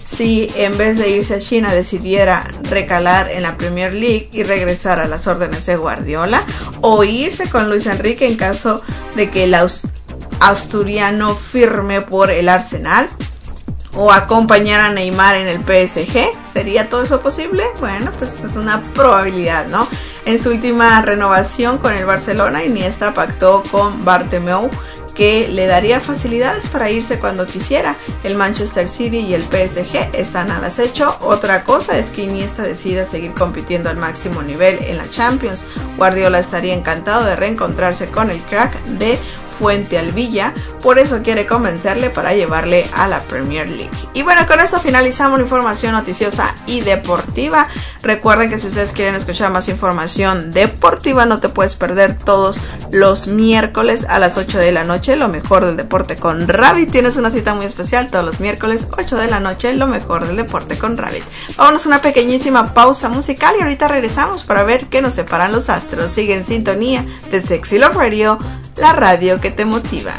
si en vez de irse a China decidiera recalar en la Premier League y regresar a las órdenes de Guardiola, o irse con Luis Enrique en caso de que el aus- asturiano firme por el Arsenal, o acompañar a Neymar en el P S G. ¿Sería todo eso posible? Bueno, pues es una probabilidad, ¿no? En su última renovación con el Barcelona, Iniesta pactó con Bartomeu que le daría facilidades para irse cuando quisiera. El Manchester City y el P S G están al acecho. Otra cosa es que Iniesta decida seguir compitiendo al máximo nivel en la Champions. Guardiola estaría encantado de reencontrarse con el crack de Fuente Alvilla, por eso quiere convencerle para llevarle a la Premier League. Y bueno, con esto finalizamos la información noticiosa y deportiva. Recuerden que si ustedes quieren escuchar más información deportiva, no te puedes perder todos los miércoles a las ocho de la noche, lo mejor del deporte con Rabbit. Tienes una cita muy especial todos los miércoles, ocho de la noche, lo mejor del deporte con Rabbit. Vámonos a una pequeñísima pausa musical y ahorita regresamos para ver qué nos separan los astros. Sigue en sintonía de Sexy Love Radio, la radio que te motiva.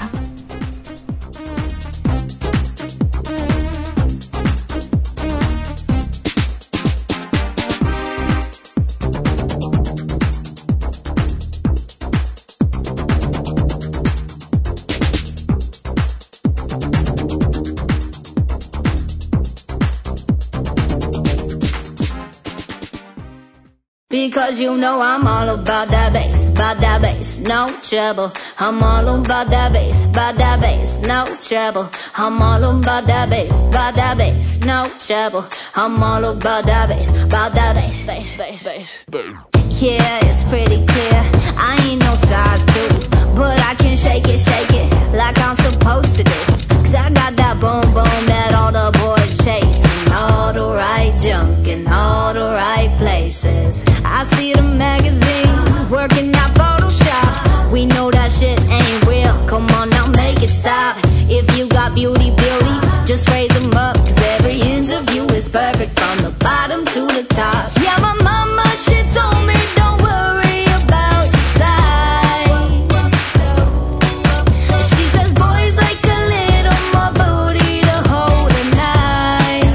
Because you know I'm all about that bass, about that bass, no trouble. I'm all about that bass, about that bass, no trouble. I'm all about that bass, about that bass, no trouble. I'm all about that bass, about that bass, bass, bass, bass. Yeah, it's pretty clear, I ain't no size two, but I can shake it, shake it, like I'm supposed to do. Cause I got that boom boom that all the boys chase, and all the right junk in all the right places. I see the magazines working out Photoshop. We know that shit ain't real, come on now make it stop. If you got beauty, beauty, just raise them up. Cause every inch of you is perfect from the bottom to the top. Yeah, my mama, she told me don't worry about your size. She says boys like a little more booty to hold at night.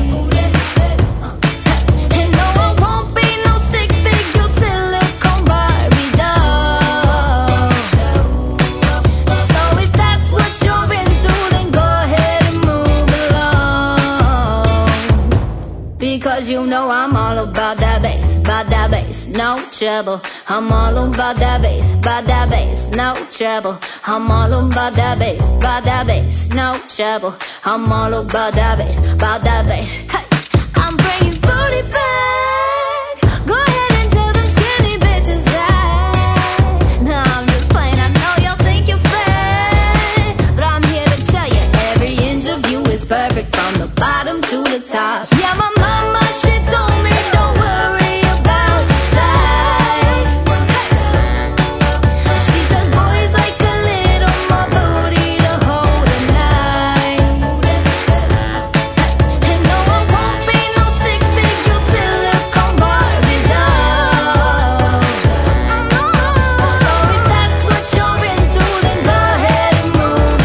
And no, I won't be no stick figure silicone Barbie doll. So if that's what you're into, then go ahead and move along. Because you know I'm all about that bass, about that bass, no trouble. I'm all about that bass, about that bass, no trouble. I'm all about that bass, about that bass, no trouble. I'm all about that bass, about that bass. Hey, I'm bringing booty back. Go ahead and tell them skinny bitches that. No, I'm just playing, I know y'all think you're fat, but I'm here to tell you every inch of you is perfect from the bottom to the top. Yeah, my mama, she told me don't worry about your size. She says boys like a little more booty to hold at night. And no, I won't be no stick figure silicone Barbie doll. So if that's what you're into, then go ahead and move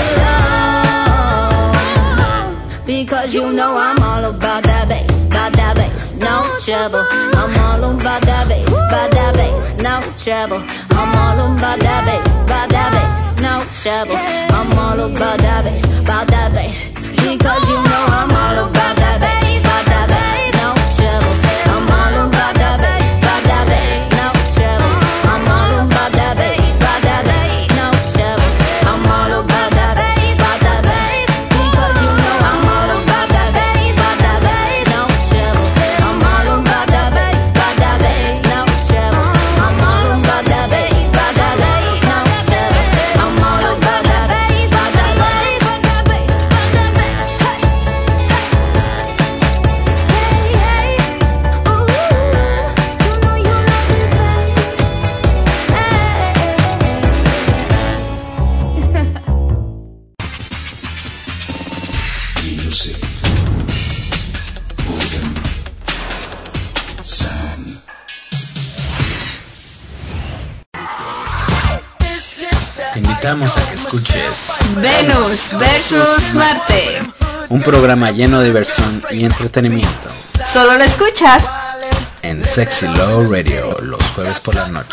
along. Because you know I'm all about that bass, about that bass, no trouble. I'm all about that bass, about that bass, no trouble. I'm all about that bass, about that bass, no trouble. I'm all about that bass, about that bass. Because you know I'm all about that bass, about that bass, no trouble. I'm all about that bass, about that bass, no trouble. I'm all about that bass, about that bass, no trouble. I'm all about that bass, about that bass. Because you know I'm all about that bass, about that bass, no trouble. I'm all about that bass, about that bass, no trouble. I'm all about that bass, about that bass, no trouble. I'm all about that bass, about that bass, about that bass, about that bass. Hey, hey, ooh, you know you love this bass. Music. Urban. Sound. Te invitamos a que escuches Venus versus Marte. un programa lleno de diversión y entretenimiento. Solo lo escuchas en Sexy Love Radio los jueves por la noche.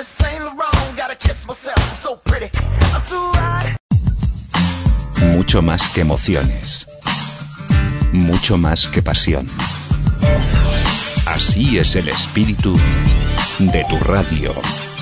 Mucho más que emociones. Mucho más que pasión. Así es el espíritu de tu radio.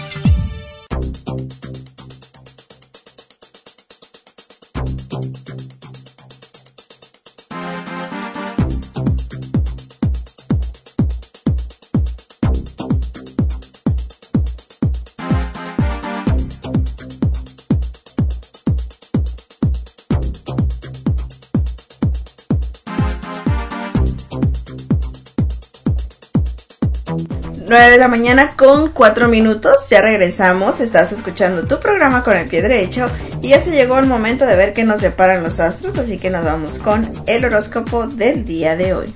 nueve de la mañana con cuatro minutos, ya regresamos, estás escuchando tu programa con el pie derecho y ya se llegó el momento de ver qué nos deparan los astros, así que nos vamos con el horóscopo del día de hoy.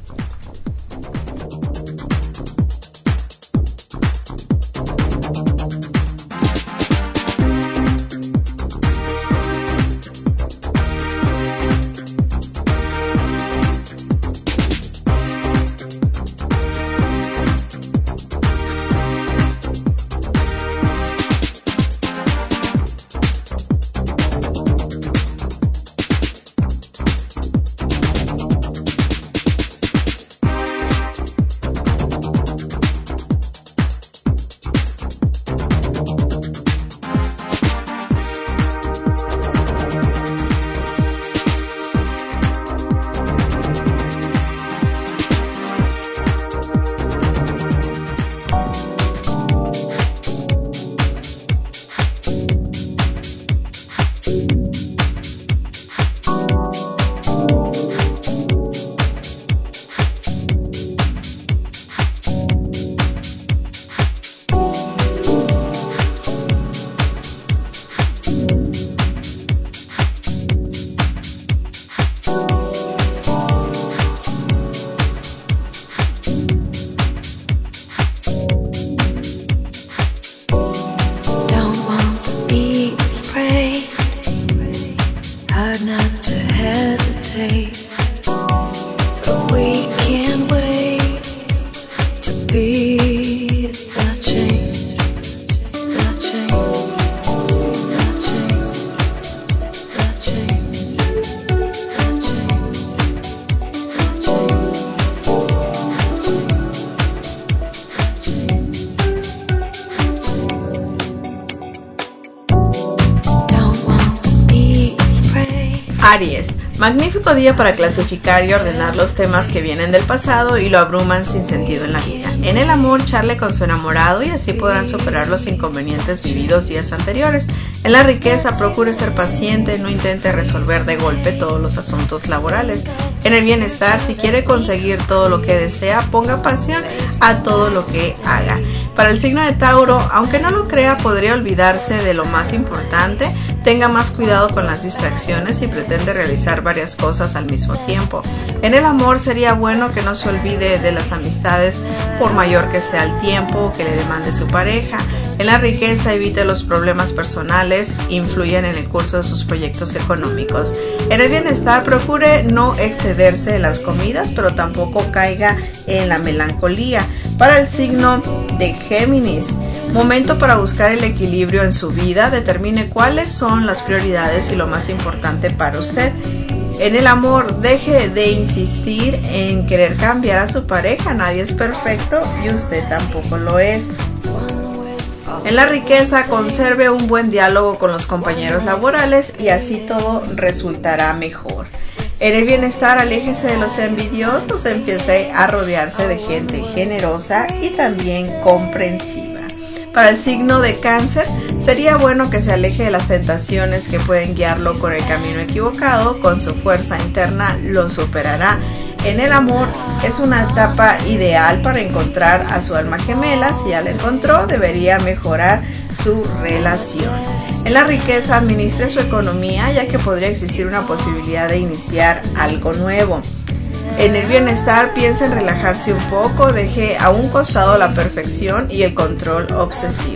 Aries, magnífico día para clasificar y ordenar los temas que vienen del pasado y lo abruman sin sentido en la vida. En el amor, charle con su enamorado y así podrán superar los inconvenientes vividos días anteriores. En la riqueza, procure ser paciente, no intente resolver de golpe todos los asuntos laborales. En el bienestar, si quiere conseguir todo lo que desea, ponga pasión a todo lo que haga. Para el signo de Tauro, aunque no lo crea, podría olvidarse de lo más importante. Tenga más cuidado con las distracciones y pretende realizar varias cosas al mismo tiempo. En el amor, sería bueno que no se olvide de las amistades por mayor que sea el tiempo que le demande su pareja. En la riqueza, evite los problemas personales, influyan en el curso de sus proyectos económicos. En el bienestar, procure no excederse en las comidas, pero tampoco caiga en la melancolía. Para el signo de Géminis, momento para buscar el equilibrio en su vida, determine cuáles son las prioridades y lo más importante para usted. En el amor, deje de insistir en querer cambiar a su pareja, nadie es perfecto y usted tampoco lo es. En la riqueza, conserve un buen diálogo con los compañeros laborales y así todo resultará mejor. En el bienestar, aléjese de los envidiosos, empiece a rodearse de gente generosa y también comprensiva. Para el signo de Cáncer, sería bueno que se aleje de las tentaciones que pueden guiarlo por el camino equivocado, con su fuerza interna lo superará. En el amor, es una etapa ideal para encontrar a su alma gemela. Si ya la encontró, debería mejorar su relación. En la riqueza, administre su economía, ya que podría existir una posibilidad de iniciar algo nuevo. En el bienestar, piense en relajarse un poco, deje a un costado la perfección y el control obsesivo.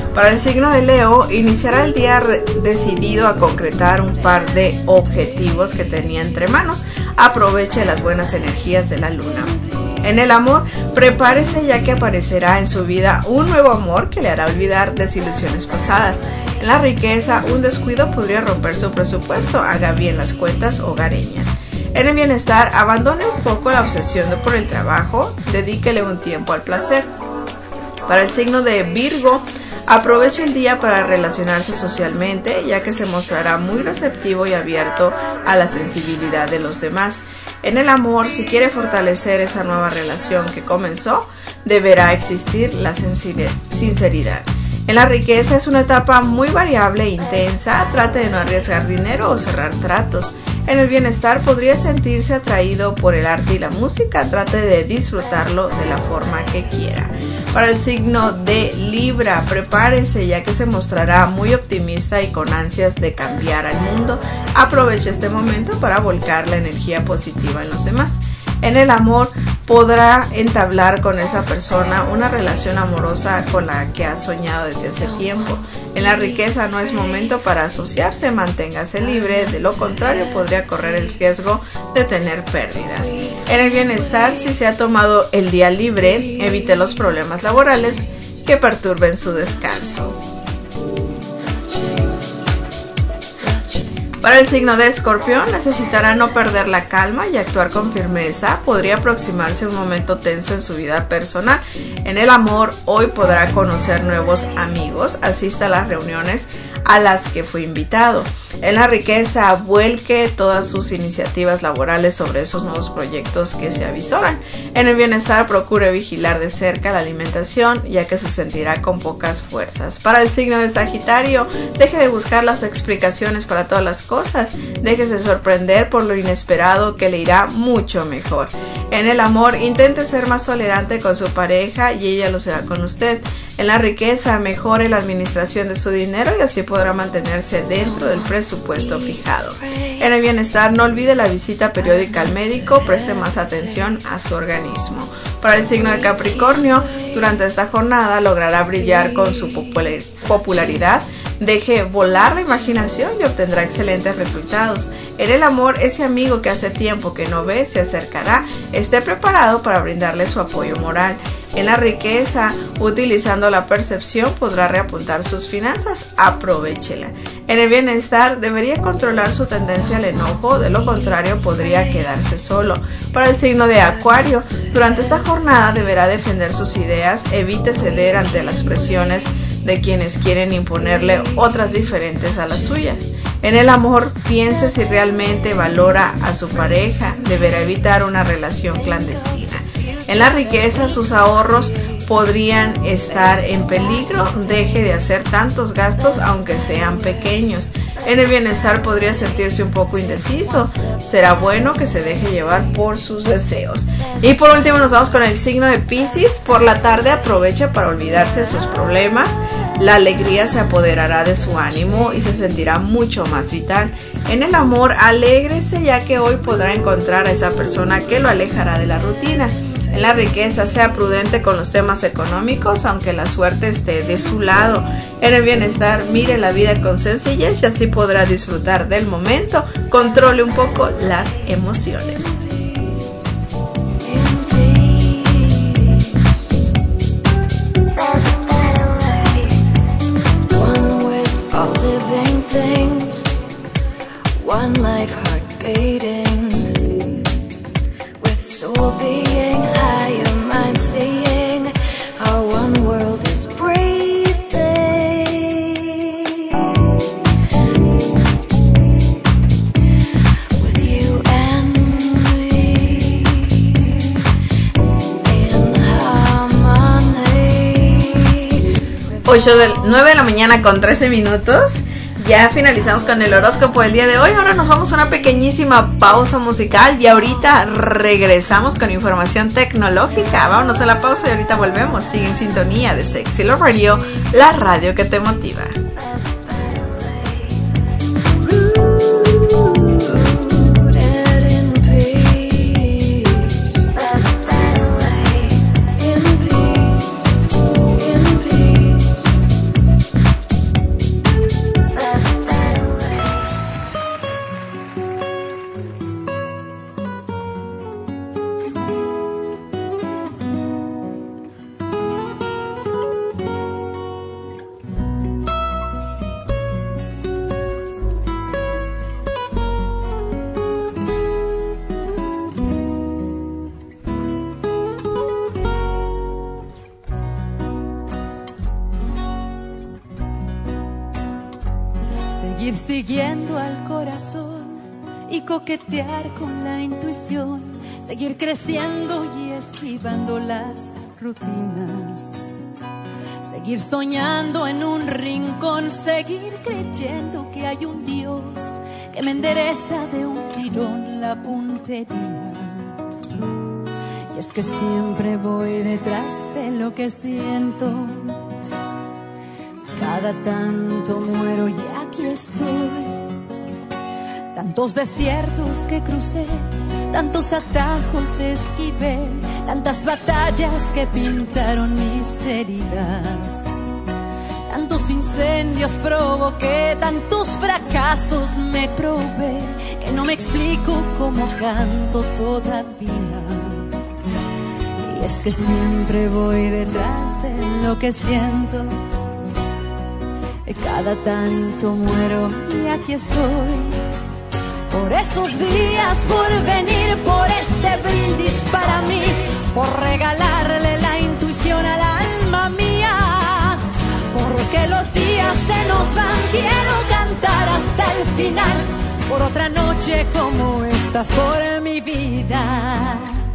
Para el signo de Leo, iniciará el día decidido a concretar un par de objetivos que tenía entre manos. Aproveche las buenas energías de la luna. En el amor, prepárese ya que aparecerá en su vida un nuevo amor que le hará olvidar desilusiones pasadas. En la riqueza, un descuido podría romper su presupuesto. Haga bien las cuentas hogareñas. En el bienestar, abandone un poco la obsesión por el trabajo, dedíquele un tiempo al placer. Para el signo de Virgo, aproveche el día para relacionarse socialmente, ya que se mostrará muy receptivo y abierto a la sensibilidad de los demás. En el amor, si quiere fortalecer esa nueva relación que comenzó, deberá existir la sinceridad. En la riqueza es una etapa muy variable e intensa, trate de no arriesgar dinero o cerrar tratos. En el bienestar podría sentirse atraído por el arte y la música, trate de disfrutarlo de la forma que quiera. Para el signo de Libra, prepárese ya que se mostrará muy optimista y con ansias de cambiar al mundo. Aproveche este momento para volcar la energía positiva en los demás. En el amor, podrá entablar con esa persona una relación amorosa con la que ha soñado desde hace tiempo. En la riqueza no es momento para asociarse, manténgase libre, de lo contrario podría correr el riesgo de tener pérdidas. En el bienestar, si se ha tomado el día libre, evite los problemas laborales que perturben su descanso. Para el signo de Escorpión, necesitará no perder la calma y actuar con firmeza. Podría aproximarse un momento tenso en su vida personal. En el amor, hoy podrá conocer nuevos amigos. Asista a las reuniones a las que fue invitado. En la riqueza, vuelque todas sus iniciativas laborales sobre esos nuevos proyectos que se avisoran. En el bienestar, procure vigilar de cerca la alimentación, ya que se sentirá con pocas fuerzas. Para el signo de Sagitario, deje de buscar las explicaciones para todas las cosas. Déjese sorprender por lo inesperado que le irá mucho mejor. En el amor, intente ser más tolerante con su pareja y ella lo será con usted. En la riqueza, mejore la administración de su dinero y así podrá mantenerse dentro del presupuesto fijado. En el bienestar, no olvide la visita periódica al médico, preste más atención a su organismo. Para el signo de Capricornio, durante esta jornada logrará brillar con su popularidad. Deje volar la imaginación y obtendrá excelentes resultados. En el amor, ese amigo que hace tiempo que no ve se acercará. Esté preparado para brindarle su apoyo moral. En la riqueza, utilizando la percepción, podrá reapuntar sus finanzas. Aprovéchela. En el bienestar, debería controlar su tendencia al enojo, de lo contrario podría quedarse solo. Para el signo de Acuario, durante esta jornada deberá defender sus ideas, evite ceder ante las presiones de quienes quieren imponerle otras diferentes a las suyas. En el amor, piense si realmente valora a su pareja, deberá evitar una relación clandestina. En la riqueza, sus ahorros podrían estar en peligro, deje de hacer tantos gastos aunque sean pequeños. En el bienestar podría sentirse un poco indeciso, será bueno que se deje llevar por sus deseos. Y por último nos vamos con el signo de Piscis. Por la tarde aproveche para olvidarse de sus problemas, la alegría se apoderará de su ánimo y se sentirá mucho más vital. En el amor, alégrese ya que hoy podrá encontrar a esa persona que lo alejará de la rutina. En la riqueza, sea prudente con los temas económicos, aunque la suerte esté de su lado. En el bienestar, mire la vida con sencillez y así podrá disfrutar del momento. Controle un poco las emociones. One life heart beating, with soul being higher, mind seeing, our one world is breathing. With you and me in harmony. ocho de, nueve de la mañana con trece minutos. Ya finalizamos con el horóscopo del día de hoy. Ahora nos vamos a una pequeñísima pausa musical y ahorita regresamos con información tecnológica. Vámonos a la pausa y ahorita volvemos. Sigue en sintonía de Sexy Love Radio, la radio que te motiva. siguiendo al corazón y coquetear con la intuición, seguir creciendo y esquivando las rutinas, seguir soñando en un rincón, seguir creyendo que hay un Dios que me endereza de un tirón la puntería. Y es que siempre voy detrás de lo que siento, cada tanto muero y aquí estoy. Tantos desiertos que crucé, tantos atajos esquivé, tantas batallas que pintaron mis heridas, tantos incendios provoqué, tantos fracasos me probé, que no me explico cómo canto todavía. Y es que siempre voy detrás de lo que siento, cada tanto muero y aquí estoy. Por esos días, por venir, por este brindis para mí, por regalarle la intuición al alma mía, porque los días se nos van, quiero cantar hasta el final, por otra noche como estas, por mi vida.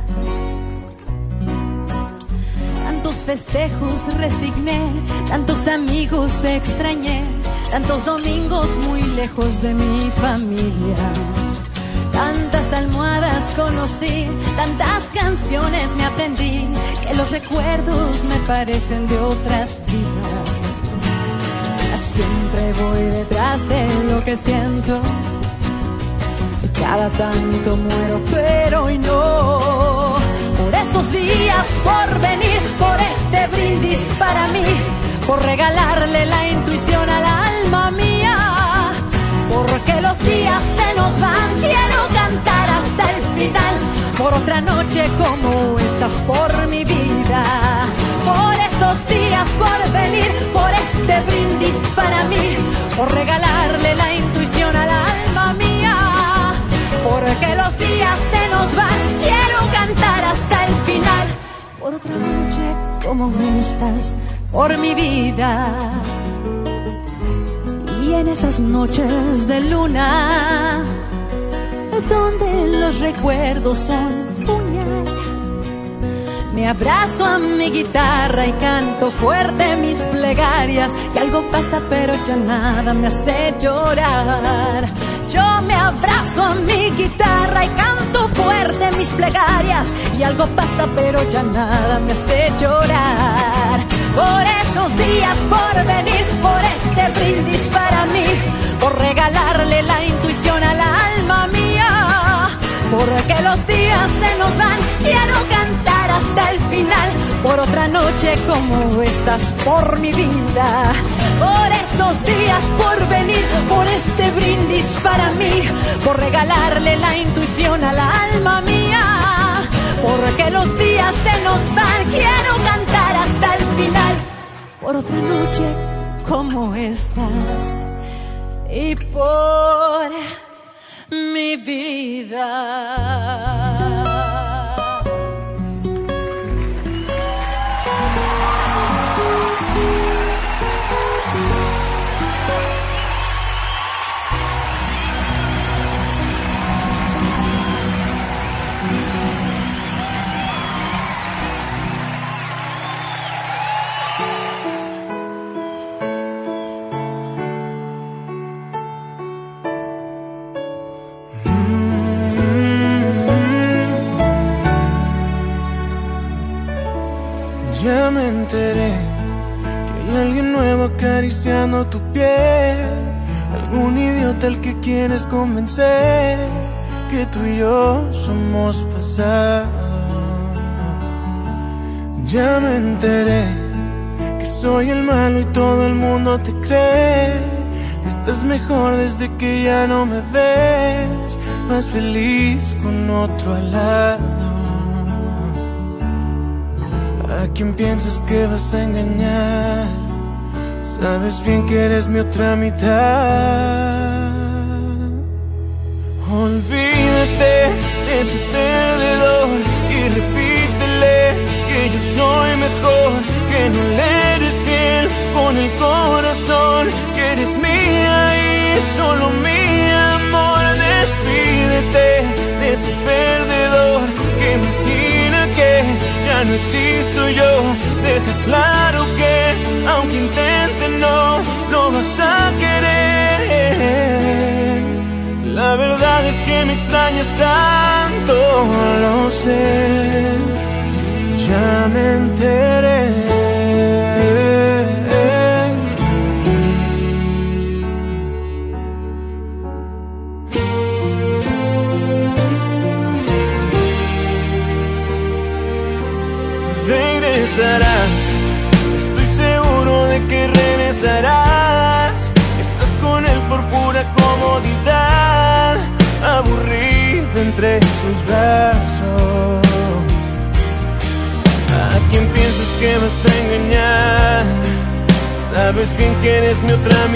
Tantos festejos resigné, tantos amigos extrañé, tantos domingos muy lejos de mi familia, tantas almohadas conocí, tantas canciones me aprendí, que los recuerdos me parecen de otras vidas. Siempre voy detrás de lo que siento, cada tanto muero, pero hoy no. Por esos días, por venir, por este brindis para mí, por regalarle la intuición al alma mía, porque los días se nos van, quiero cantar hasta el final, por otra noche como estas, por mi vida. Por esos días, por venir, por este brindis para mí, por regalarle la intuición al alma mía, porque los días se nos van, quiero cantar hasta el final, por otra noche como estas, por mi vida. Y en esas noches de luna, donde los recuerdos son puñal, me abrazo a mi guitarra y canto fuerte mis plegarias, y algo pasa pero ya nada me hace llorar. Yo me abrazo a mi guitarra y canto fuerte mis plegarias, y algo pasa pero ya nada me hace llorar. Por esos días, por venir, por este brindis para mí, por regalarle la intuición al alma mía, porque los días se nos van, quiero cantar hasta el final, por otra noche como estas, por mi vida. Por esos días, por venir, por este brindis para mí, por regalarle la intuición al alma mía, porque los días se nos van, quiero cantar hasta el final, por otra noche como estas y por mi vida. Ya me enteré que hay alguien nuevo acariciando tu piel, algún idiota al que quieres convencer que tú y yo somos pasado. Ya me enteré que soy el malo y todo el mundo te cree, que estás mejor desde que ya no me ves, más feliz con otro al lado. ¿A quién piensas que vas a engañar? Sabes bien que eres mi otra mitad. Olvídate de ese perdedor y repítele que yo soy mejor, que no le eres fiel con el corazón, que eres mía y solo ya no existo yo. Deja claro que aunque intente no, no vas a querer. La verdad es que me extrañas tanto, lo sé, ya me enteré. Regresarás, estoy seguro de que regresarás. Estás con él por pura comodidad, aburrido entre sus brazos. ¿A quién piensas que vas a engañar? Sabes bien que eres mi otra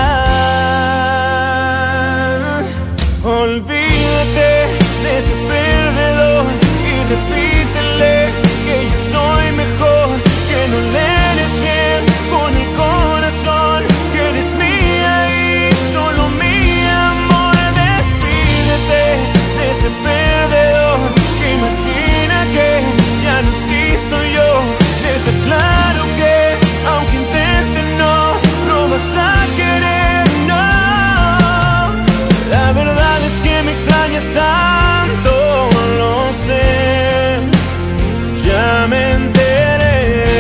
mitad. Olvídate de ese perdedor y repítele que yo soy mejor, que no le eres bien con el corazón, que eres mía y solo mi amor. Despídete de ese perdedor que imagina que ya no existo yo. Deja claro que aunque intente no, no vas a querer, no. La verdad es que me extrañas tanto, lo sé, ya me enteré.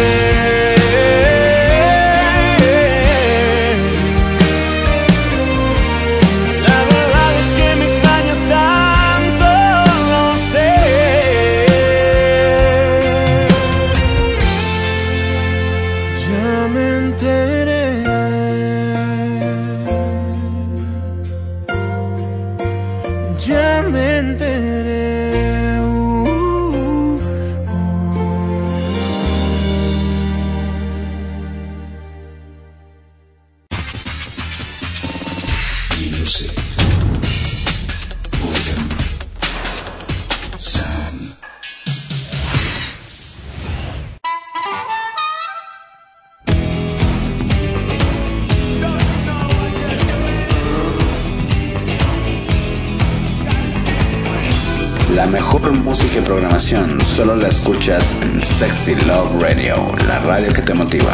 La verdad es que me extrañas tanto, lo sé, ya me enteré. Ya me enteré. La mejor música y programación solo la escuchas en Sexy Love Radio, la radio que te motiva.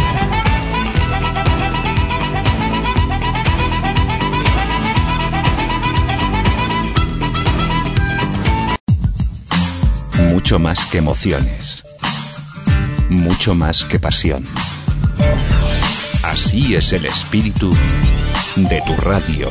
Mucho más que emociones, mucho más que pasión. Así es el espíritu de tu radio.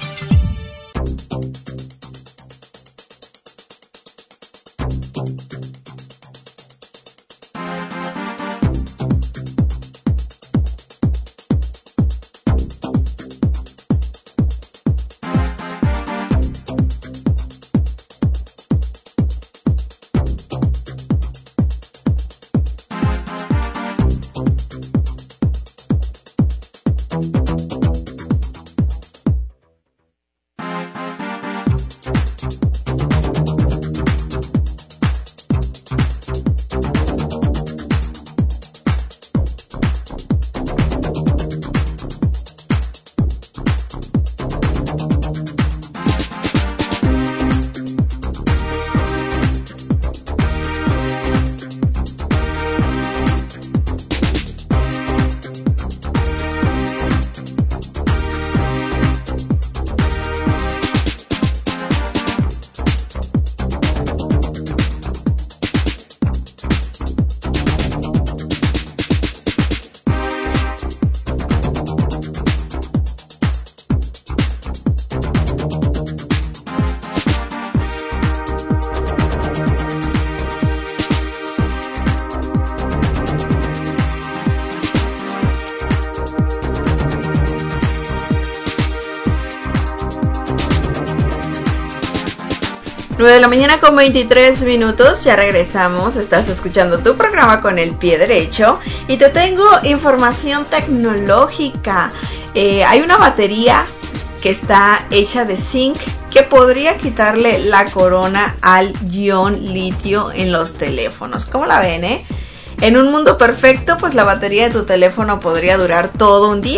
nueve de la mañana con veintitrés minutos, ya regresamos, estás escuchando tu programa con el pie derecho y te tengo información tecnológica. Eh, hay una batería que está hecha de zinc que podría quitarle la corona al ion litio en los teléfonos. ¿Cómo la ven, eh? En un mundo perfecto, pues la batería de tu teléfono podría durar todo un día.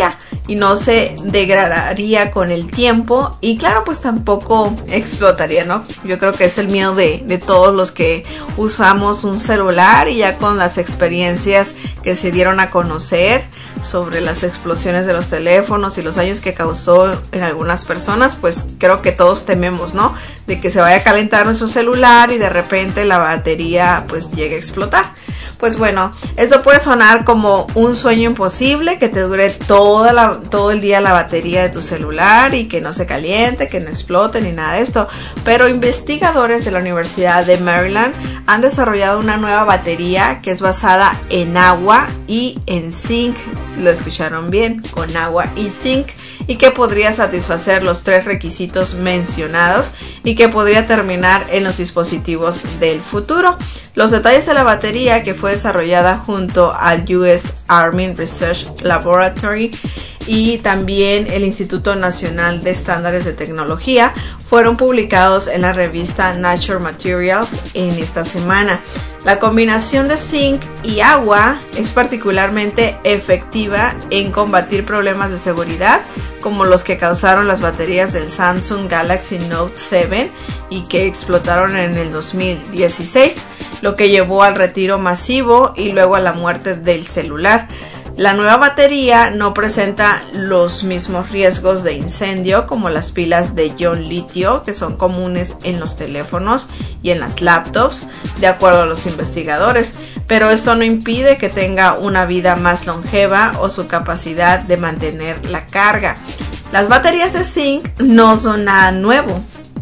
y no se degradaría con el tiempo y claro, pues tampoco explotaría, ¿no? Yo creo que es el miedo de, de todos los que usamos un celular y ya con las experiencias que se dieron a conocer sobre las explosiones de los teléfonos y los daños que causó en algunas personas, pues creo que todos tememos, ¿no? De que se vaya a calentar nuestro celular y de repente la batería pues llegue a explotar. Pues bueno, eso puede sonar como un sueño imposible, que te dure toda la, todo el día la batería de tu celular y que no se caliente, que no explote ni nada de esto. Pero investigadores de la Universidad de Maryland han desarrollado una nueva batería que es basada en agua y en zinc. Lo escucharon bien, con agua y zinc, y que podría satisfacer los tres requisitos mencionados y que podría terminar en los dispositivos del futuro. Los detalles de la batería, que fue desarrollada junto al U S Army Research Laboratory y también el Instituto Nacional de Estándares de Tecnología, fueron publicados en la revista Nature Materials en esta semana. La combinación de zinc y agua es particularmente efectiva en combatir problemas de seguridad como los que causaron las baterías del Samsung Galaxy Note siete y que explotaron en el dos mil dieciséis, lo que llevó al retiro masivo y luego a la muerte del celular. La nueva batería no presenta los mismos riesgos de incendio como las pilas de ion litio que son comunes en los teléfonos y en las laptops, de acuerdo a los investigadores, pero esto no impide que tenga una vida más longeva o su capacidad de mantener la carga. Las baterías de zinc no son nada nuevo.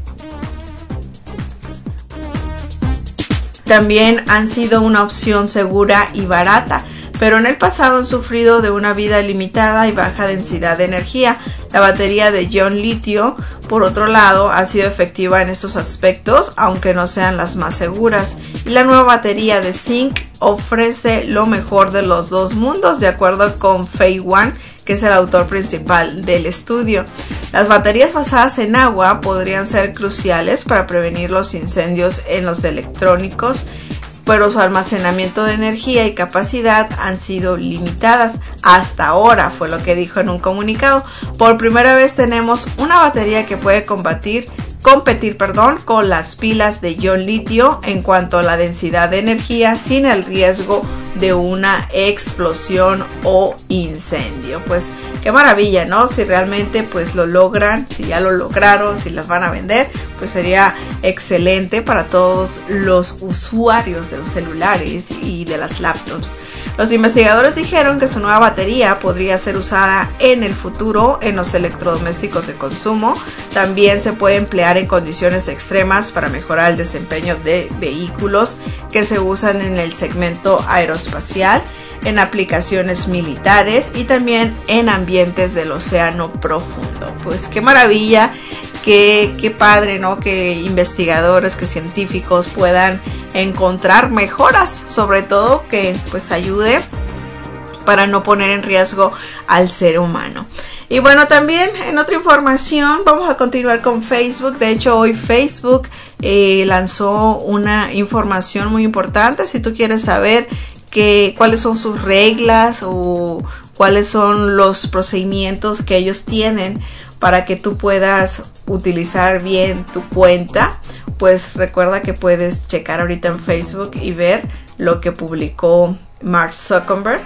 También han sido una opción segura y barata, pero en el pasado han sufrido de una vida limitada y baja densidad de energía. La batería de ion litio, por otro lado, ha sido efectiva en estos aspectos, aunque no sean las más seguras. Y la nueva batería de zinc ofrece lo mejor de los dos mundos, de acuerdo con Fei Wang, que es el autor principal del estudio. Las baterías basadas en agua podrían ser cruciales para prevenir los incendios en los electrónicos, pero su almacenamiento de energía y capacidad han sido limitadas hasta ahora, fue lo que dijo en un comunicado. Por primera vez tenemos una batería que puede combatir, competir perdón, con las pilas de ion litio en cuanto a la densidad de energía sin el riesgo de una explosión o incendio. Pues qué maravilla, ¿no? Si realmente pues lo logran, si ya lo lograron, si las van a vender, pues sería excelente para todos los usuarios de los celulares y de las laptops. Los investigadores dijeron que su nueva batería podría ser usada en el futuro en los electrodomésticos de consumo. También se puede emplear en condiciones extremas para mejorar el desempeño de vehículos que se usan en el segmento aeroespacial, en aplicaciones militares y también en ambientes del océano profundo. Pues qué maravilla, qué, qué padre, ¿no? Que investigadores, que científicos puedan encontrar mejoras, sobre todo que pues ayude para no poner en riesgo al ser humano. Y bueno, también en otra información vamos a continuar con Facebook. De hecho, hoy Facebook eh, lanzó una información muy importante. Si tú quieres saber que, cuáles son sus reglas o cuáles son los procedimientos que ellos tienen para que tú puedas utilizar bien tu cuenta, pues recuerda que puedes checar ahorita en Facebook y ver lo que publicó Mark Zuckerberg.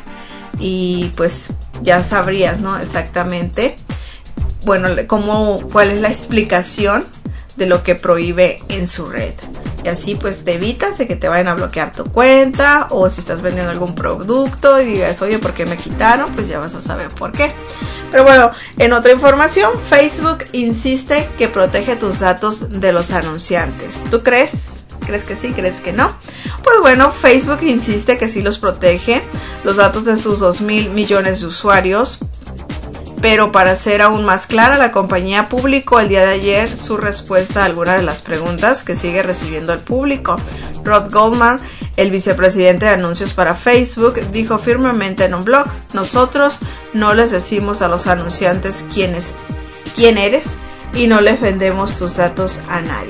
Y pues ya sabrías, ¿no? Exactamente, bueno, cómo, cuál es la explicación de lo que prohíbe en su red. Y así pues te evitas de que te vayan a bloquear tu cuenta, o si estás vendiendo algún producto y digas, oye, ¿por qué me quitaron? Pues ya vas a saber por qué. Pero bueno, en otra información, Facebook insiste que protege tus datos de los anunciantes. ¿Tú crees? ¿Crees que sí? ¿Crees que no? Pues bueno, Facebook insiste que sí los protege, los datos de sus dos mil millones de usuarios. Pero para ser aún más clara, la compañía publicó el día de ayer su respuesta a algunas de las preguntas que sigue recibiendo el público. Rod Goldman, el vicepresidente de anuncios para Facebook, dijo firmemente en un blog: nosotros no les decimos a los anunciantes quién es, quién eres, y no les vendemos tus datos a nadie.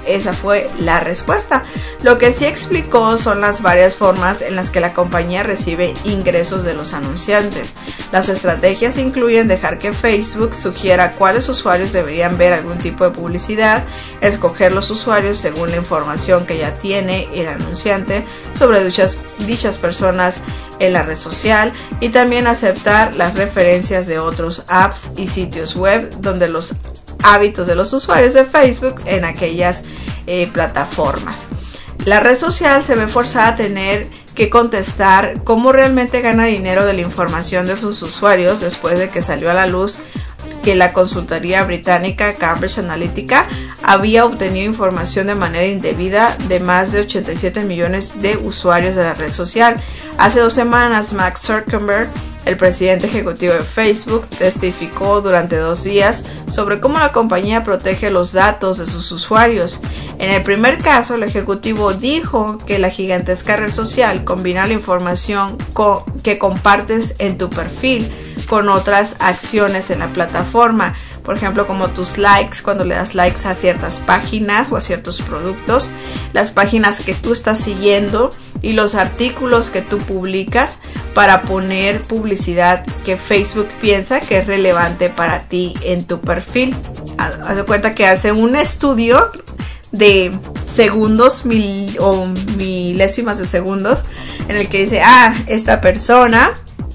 esa fue la respuesta. Lo que sí explicó son las varias formas en las que la compañía recibe ingresos de los anunciantes. Las estrategias incluyen dejar que Facebook sugiera cuáles usuarios deberían ver algún tipo de publicidad, escoger los usuarios según la información que ya tiene el anunciante sobre dichas, dichas personas en la red social, y también aceptar las referencias de otros apps y sitios web donde los hábitos de los usuarios de Facebook en aquellas eh, plataformas. La red social se ve forzada a tener que contestar cómo realmente gana dinero de la información de sus usuarios después de que salió a la luz que la consultoría británica Cambridge Analytica había obtenido información de manera indebida de más de ochenta y siete millones de usuarios de la red social. Hace dos semanas, Mark Zuckerberg, el presidente ejecutivo de Facebook, testificó durante dos días sobre cómo la compañía protege los datos de sus usuarios. En el primer caso, el ejecutivo dijo que la gigantesca red social combina la información co- que compartes en tu perfil con otras acciones en la plataforma, por ejemplo como tus likes, cuando le das likes a ciertas páginas o a ciertos productos, las páginas que tú estás siguiendo y los artículos que tú publicas para poner publicidad que Facebook piensa que es relevante para ti en tu perfil. Haz de cuenta que hace un estudio de segundos mil, o milésimas de segundos en el que dice, ah, esta persona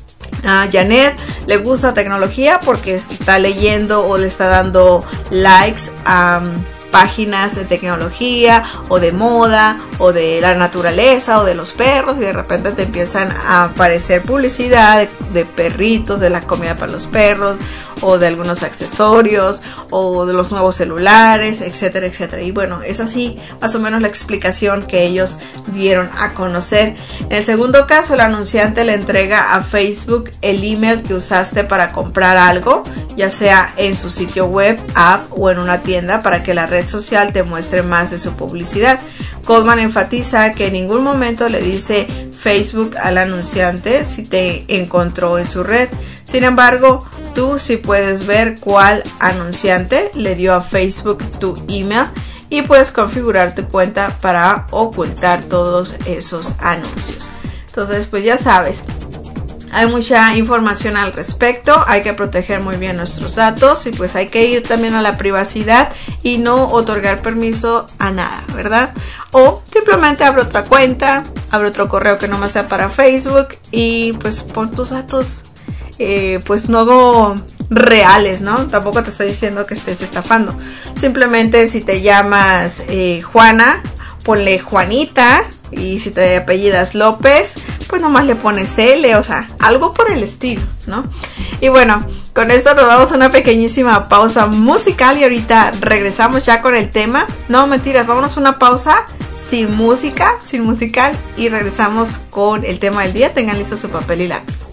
a Janet le gusta tecnología porque está leyendo o le está dando likes a um, páginas de tecnología o de moda o de la naturaleza o de los perros, y de repente te empiezan a aparecer publicidad de, de perritos, de la comida para los perros o de algunos accesorios o de los nuevos celulares, etcétera, etcétera. Y bueno, es así más o menos la explicación que ellos dieron a conocer. En el segundo caso, el anunciante le entrega a Facebook el email que usaste para comprar algo, ya sea en su sitio web, app o en una tienda, para que la red social te muestre más de su publicidad. Goldman enfatiza que en ningún momento le dice Facebook al anunciante si te encontró en su red. Sin embargo, tú sí puedes ver cuál anunciante le dio a Facebook tu email y puedes configurar tu cuenta para ocultar todos esos anuncios. Entonces, pues ya sabes, hay mucha información al respecto, hay que proteger muy bien nuestros datos y pues hay que ir también a la privacidad y no otorgar permiso a nada, ¿verdad? O simplemente abre otra cuenta, abre otro correo que no más sea para Facebook y pues pon tus datos eh, pues no reales, ¿no? Tampoco te estoy diciendo que estés estafando. Simplemente si te llamas eh, Juana, ponle Juanita. Y si te apellidas López, pues nomás le pones L, o sea, algo por el estilo, ¿no? Y bueno, con esto nos damos una pequeñísima pausa musical y ahorita regresamos ya con el tema. No, mentiras, vámonos a una pausa sin música, sin musical, y regresamos con el tema del día. Tengan listo su papel y lápiz.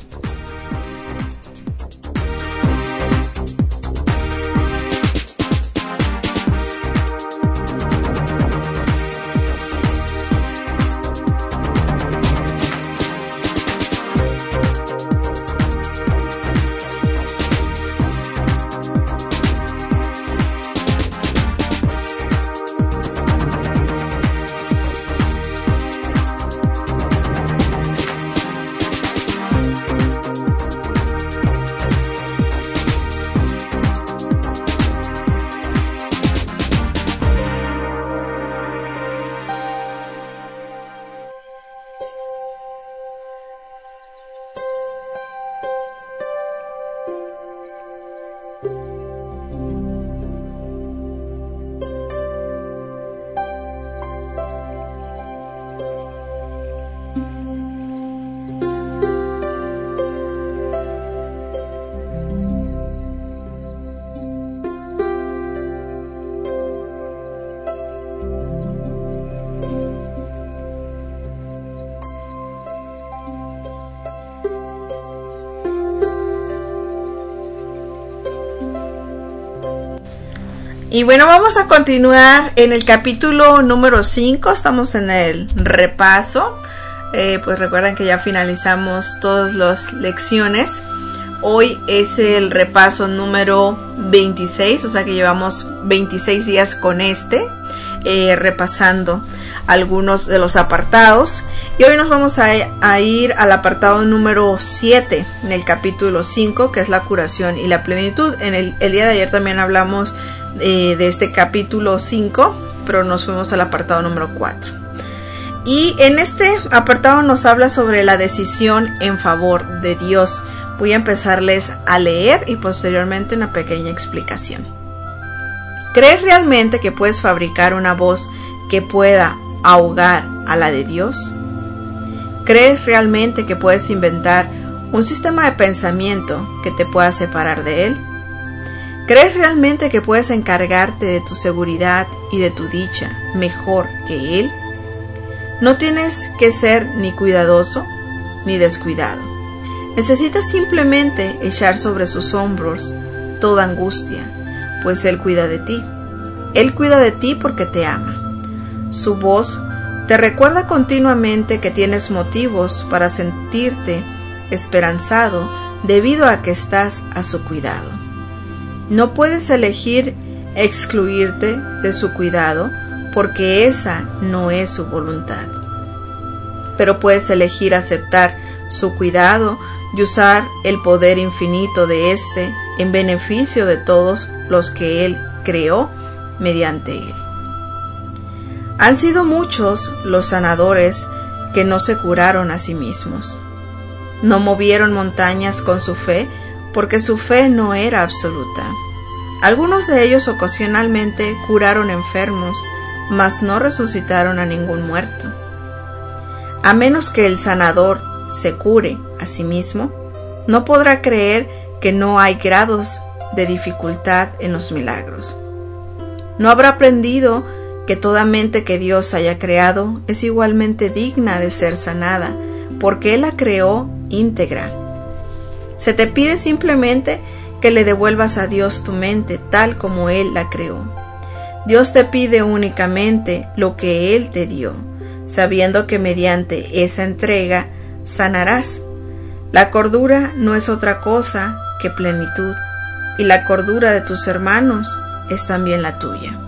Y bueno, vamos a continuar en el capítulo número cinco, estamos en el repaso, eh, pues recuerden que ya finalizamos todas las lecciones. Hoy es el repaso número veintiséis, o sea que llevamos veintiséis días con este. eh, repasando algunos de los apartados, y hoy nos vamos a, a ir al apartado número siete en el capítulo cinco, que es la curación y la plenitud. En el, el día de ayer también hablamos eh, de este capítulo cinco, pero nos fuimos al apartado número cuatro. Y en este apartado nos habla sobre la decisión en favor de Dios. Voy a empezarles a leer y posteriormente una pequeña explicación. ¿Crees realmente que puedes fabricar una voz que pueda ahogar a la de Dios? ¿Crees realmente que puedes inventar un sistema de pensamiento que te pueda separar de Él? ¿Crees realmente que puedes encargarte de tu seguridad y de tu dicha mejor que Él? No tienes que ser ni cuidadoso ni descuidado. Necesitas simplemente echar sobre sus hombros toda angustia, pues Él cuida de ti. Él cuida de ti porque te ama. Su voz te recuerda continuamente que tienes motivos para sentirte esperanzado debido a que estás a su cuidado. No puedes elegir excluirte de su cuidado porque esa no es su voluntad. Pero puedes elegir aceptar su cuidado y usar el poder infinito de éste en beneficio de todos los que Él creó mediante Él. Han sido muchos los sanadores que no se curaron a sí mismos. No movieron montañas con su fe porque su fe no era absoluta. Algunos de ellos ocasionalmente curaron enfermos, mas no resucitaron a ningún muerto. A menos que el sanador se cure a sí mismo, no podrá creer que no hay grados de dificultad en los milagros. No habrá aprendido que toda mente que Dios haya creado es igualmente digna de ser sanada, porque Él la creó íntegra. Se te pide simplemente que le devuelvas a Dios tu mente tal como Él la creó. Dios te pide únicamente lo que Él te dio, sabiendo que mediante esa entrega sanarás. La cordura no es otra cosa que plenitud, y la cordura de tus hermanos es también la tuya.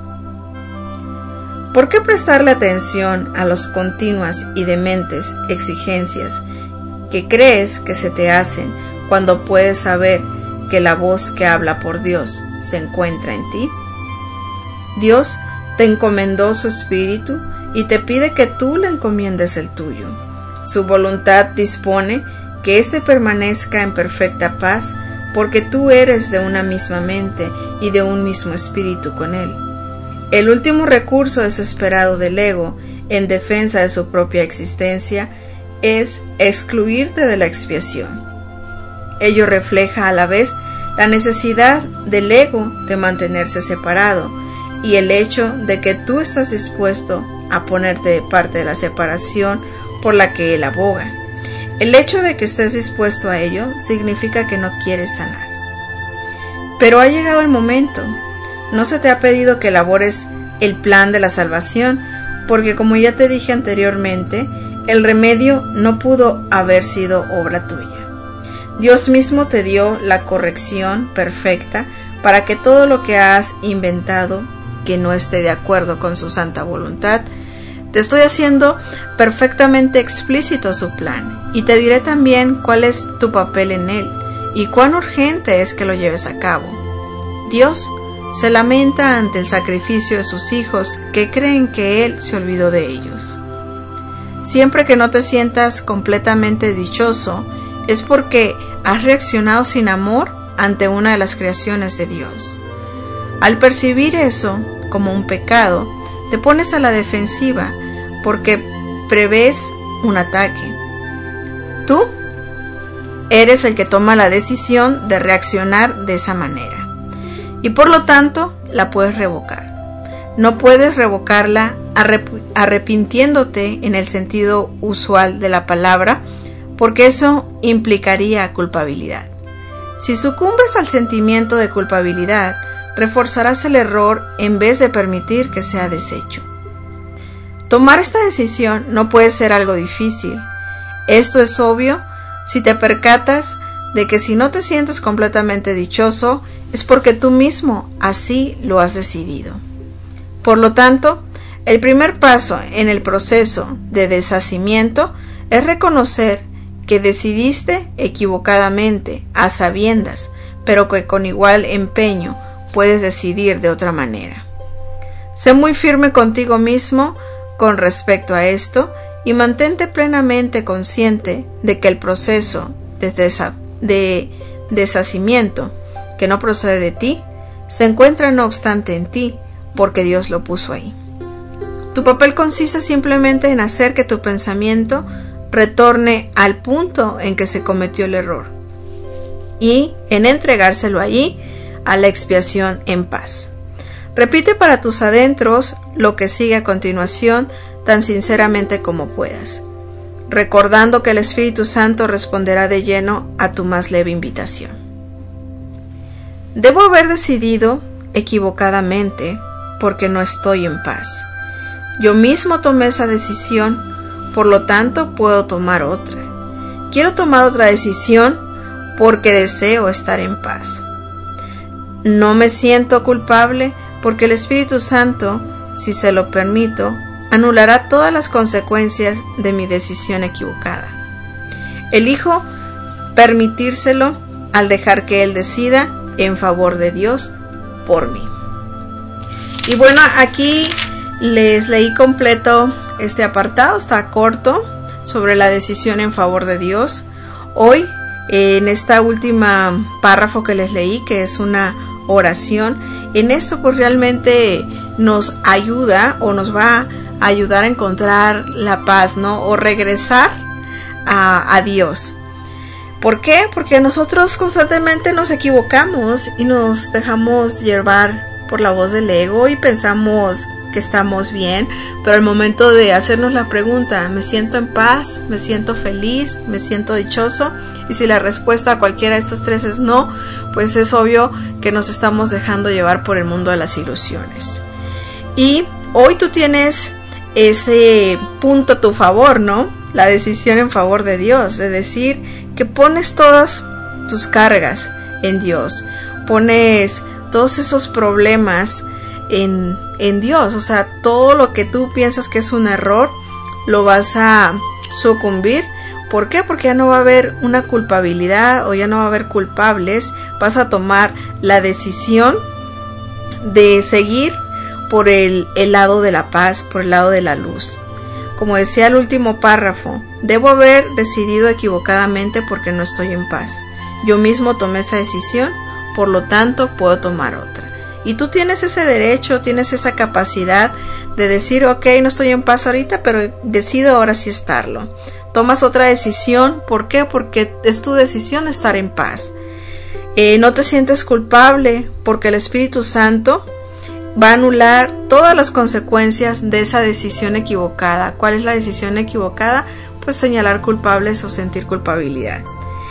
¿Por qué prestarle atención a las continuas y dementes exigencias que crees que se te hacen cuando puedes saber que la voz que habla por Dios se encuentra en ti? Dios te encomendó su espíritu y te pide que tú le encomiendes el tuyo. Su voluntad dispone que éste permanezca en perfecta paz porque tú eres de una misma mente y de un mismo espíritu con Él. El último recurso desesperado del ego en defensa de su propia existencia es excluirte de la expiación. Ello refleja a la vez la necesidad del ego de mantenerse separado y el hecho de que tú estás dispuesto a ponerte de parte de la separación por la que él aboga. El hecho de que estés dispuesto a ello significa que no quieres sanar. Pero ha llegado el momento. No se te ha pedido que elabores el plan de la salvación, porque como ya te dije anteriormente, el remedio no pudo haber sido obra tuya. Dios mismo te dio la corrección perfecta para que todo lo que has inventado que no esté de acuerdo con su santa voluntad, te estoy haciendo perfectamente explícito su plan, y te diré también cuál es tu papel en él y cuán urgente es que lo lleves a cabo. Dios se lamenta ante el sacrificio de sus hijos que creen que Él se olvidó de ellos. Siempre que no te sientas completamente dichoso, es porque has reaccionado sin amor ante una de las creaciones de Dios. Al percibir eso como un pecado, te pones a la defensiva porque prevés un ataque. Tú eres el que toma la decisión de reaccionar de esa manera y por lo tanto la puedes revocar. No puedes revocarla arrep- arrepintiéndote en el sentido usual de la palabra, porque eso implicaría culpabilidad. Si sucumbes al sentimiento de culpabilidad, reforzarás el error en vez de permitir que sea deshecho. Tomar esta decisión no puede ser algo difícil. Esto es obvio si te percatas de que si no te sientes completamente dichoso, es porque tú mismo así lo has decidido. Por lo tanto, El primer paso en el proceso de deshacimiento es reconocer que decidiste equivocadamente, a sabiendas, pero que con igual empeño puedes decidir de otra manera. Sé muy firme contigo mismo con respecto a esto y mantente plenamente consciente de que el proceso de, desa- de deshacimiento, que no procede de ti, se encuentra no obstante en ti, porque Dios lo puso ahí. Tu papel consiste simplemente en hacer que tu pensamiento retorne al punto en que se cometió el error y en entregárselo allí a la expiación en paz. Repite para tus adentros lo que sigue a continuación tan sinceramente como puedas, recordando que el Espíritu Santo responderá de lleno a tu más leve invitación. Debo haber decidido equivocadamente porque no estoy en paz. Yo mismo tomé esa decisión, por lo tanto puedo tomar otra. Quiero tomar otra decisión porque deseo estar en paz. No me siento culpable porque el Espíritu Santo, si se lo permito, anulará todas las consecuencias de mi decisión equivocada. Elijo permitírselo al dejar que Él decida en favor de Dios por mí. Y bueno, aquí les leí completo este apartado, está corto, sobre la decisión en favor de Dios. Hoy, en esta última párrafo que les leí, que es una oración, en esto pues realmente nos ayuda o nos va a ayudar a encontrar la paz, ¿no? O regresar a, a Dios. ¿Por qué? Porque nosotros constantemente nos equivocamos y nos dejamos llevar por la voz del ego y pensamos que estamos bien, pero al momento de hacernos la pregunta, ¿me siento en paz? ¿Me siento feliz? ¿Me siento dichoso? Y si la respuesta a cualquiera de estos tres es no, pues es obvio que nos estamos dejando llevar por el mundo de las ilusiones. Y hoy tú tienes ese punto a tu favor, ¿no? La decisión en favor de Dios, de decir que pones todas tus cargas en Dios, pones todos esos problemas en, en Dios, o sea, todo lo que tú piensas que es un error, lo vas a sucumbir. ¿Por qué? Porque ya no va a haber una culpabilidad o ya no va a haber culpables, vas a tomar la decisión de seguir por el, el lado de la paz, por el lado de la luz. Como decía el último párrafo, debo haber decidido equivocadamente porque no estoy en paz. Yo mismo tomé esa decisión, por lo tanto puedo tomar otra. Y tú tienes ese derecho, tienes esa capacidad de decir, ok, no estoy en paz ahorita, pero decido ahora sí estarlo. Tomas otra decisión, ¿por qué? Porque es tu decisión estar en paz. Eh, no te sientes culpable porque el Espíritu Santo va a anular todas las consecuencias de esa decisión equivocada. ¿Cuál es la decisión equivocada? Pues señalar culpables o sentir culpabilidad.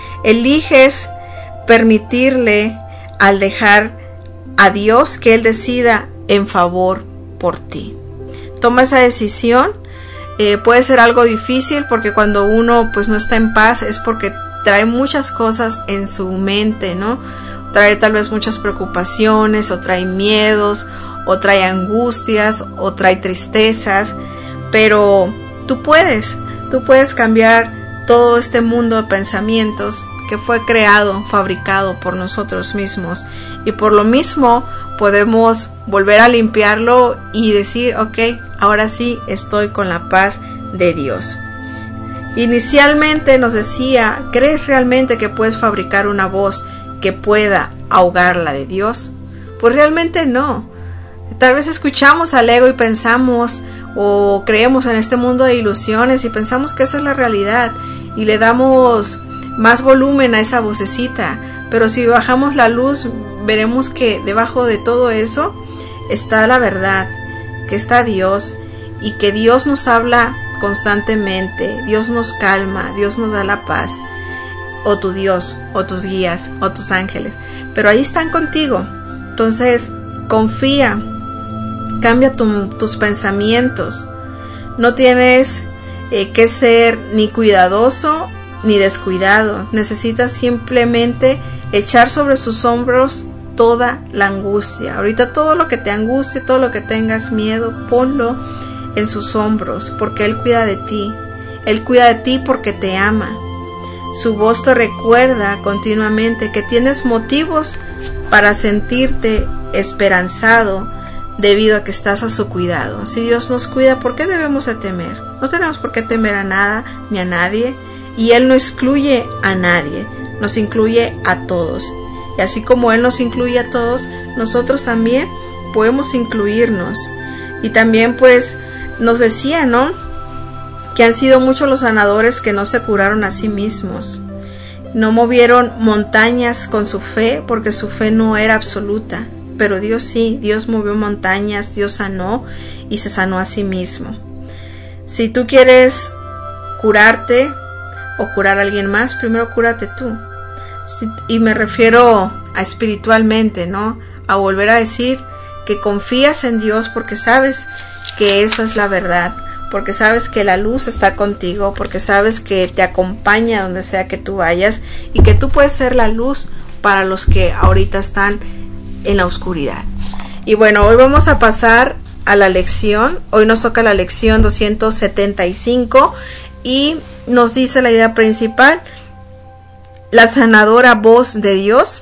Eliges permitirle al dejar a Dios que Él decida en favor por ti. Toma esa decisión. Eh, puede ser algo difícil porque cuando uno pues no está en paz es porque trae muchas cosas en su mente, ¿no? Trae tal vez muchas preocupaciones, o trae miedos, o trae angustias, o trae tristezas, pero tú puedes, tú puedes cambiar todo este mundo de pensamientos que fue creado, fabricado por nosotros mismos, y por lo mismo podemos volver a limpiarlo y decir, ok, ahora sí estoy con la paz de Dios. Inicialmente nos decía, ¿crees realmente que puedes fabricar una voz que pueda ahogar la de Dios? Pues realmente no. Tal vez escuchamos al ego y pensamos o creemos en este mundo de ilusiones y pensamos que esa es la realidad y le damos más volumen a esa vocecita, pero si bajamos la luz veremos que debajo de todo eso está la verdad, que está Dios y que Dios nos habla constantemente, Dios nos calma, Dios nos da la paz, o tu Dios, o tus guías, o tus ángeles, pero ahí están contigo. Entonces confía, cambia tu, tus pensamientos, no tienes eh, que ser ni cuidadoso ni descuidado, necesitas simplemente echar sobre sus hombros toda la angustia. Ahorita todo lo que te angustie, todo lo que tengas miedo, ponlo en sus hombros, porque Él cuida de ti. Él cuida de ti porque te ama. Su voz te recuerda continuamente que tienes motivos para sentirte esperanzado debido a que estás a su cuidado. Si Dios nos cuida, ¿por qué debemos de temer? No tenemos por qué temer a nada ni a nadie, y Él no excluye a nadie, nos incluye a todos. Y así como Él nos incluye a todos, nosotros también podemos incluirnos. Y también pues nos decía, ¿no?, que han sido muchos los sanadores que no se curaron a sí mismos. No movieron montañas con su fe porque su fe no era absoluta. Pero Dios sí, Dios movió montañas, Dios sanó y se sanó a sí mismo. Si tú quieres curarte o curar a alguien más, primero cúrate tú. Y me refiero a espiritualmente, ¿no? A volver a decir que confías en Dios porque sabes que eso es la verdad, porque sabes que la luz está contigo, porque sabes que te acompaña donde sea que tú vayas y que tú puedes ser la luz para los que ahorita están en la oscuridad. Y bueno, hoy vamos a pasar a la lección. Hoy nos toca la lección doscientos setenta y cinco y nos dice la idea principal: la sanadora voz de Dios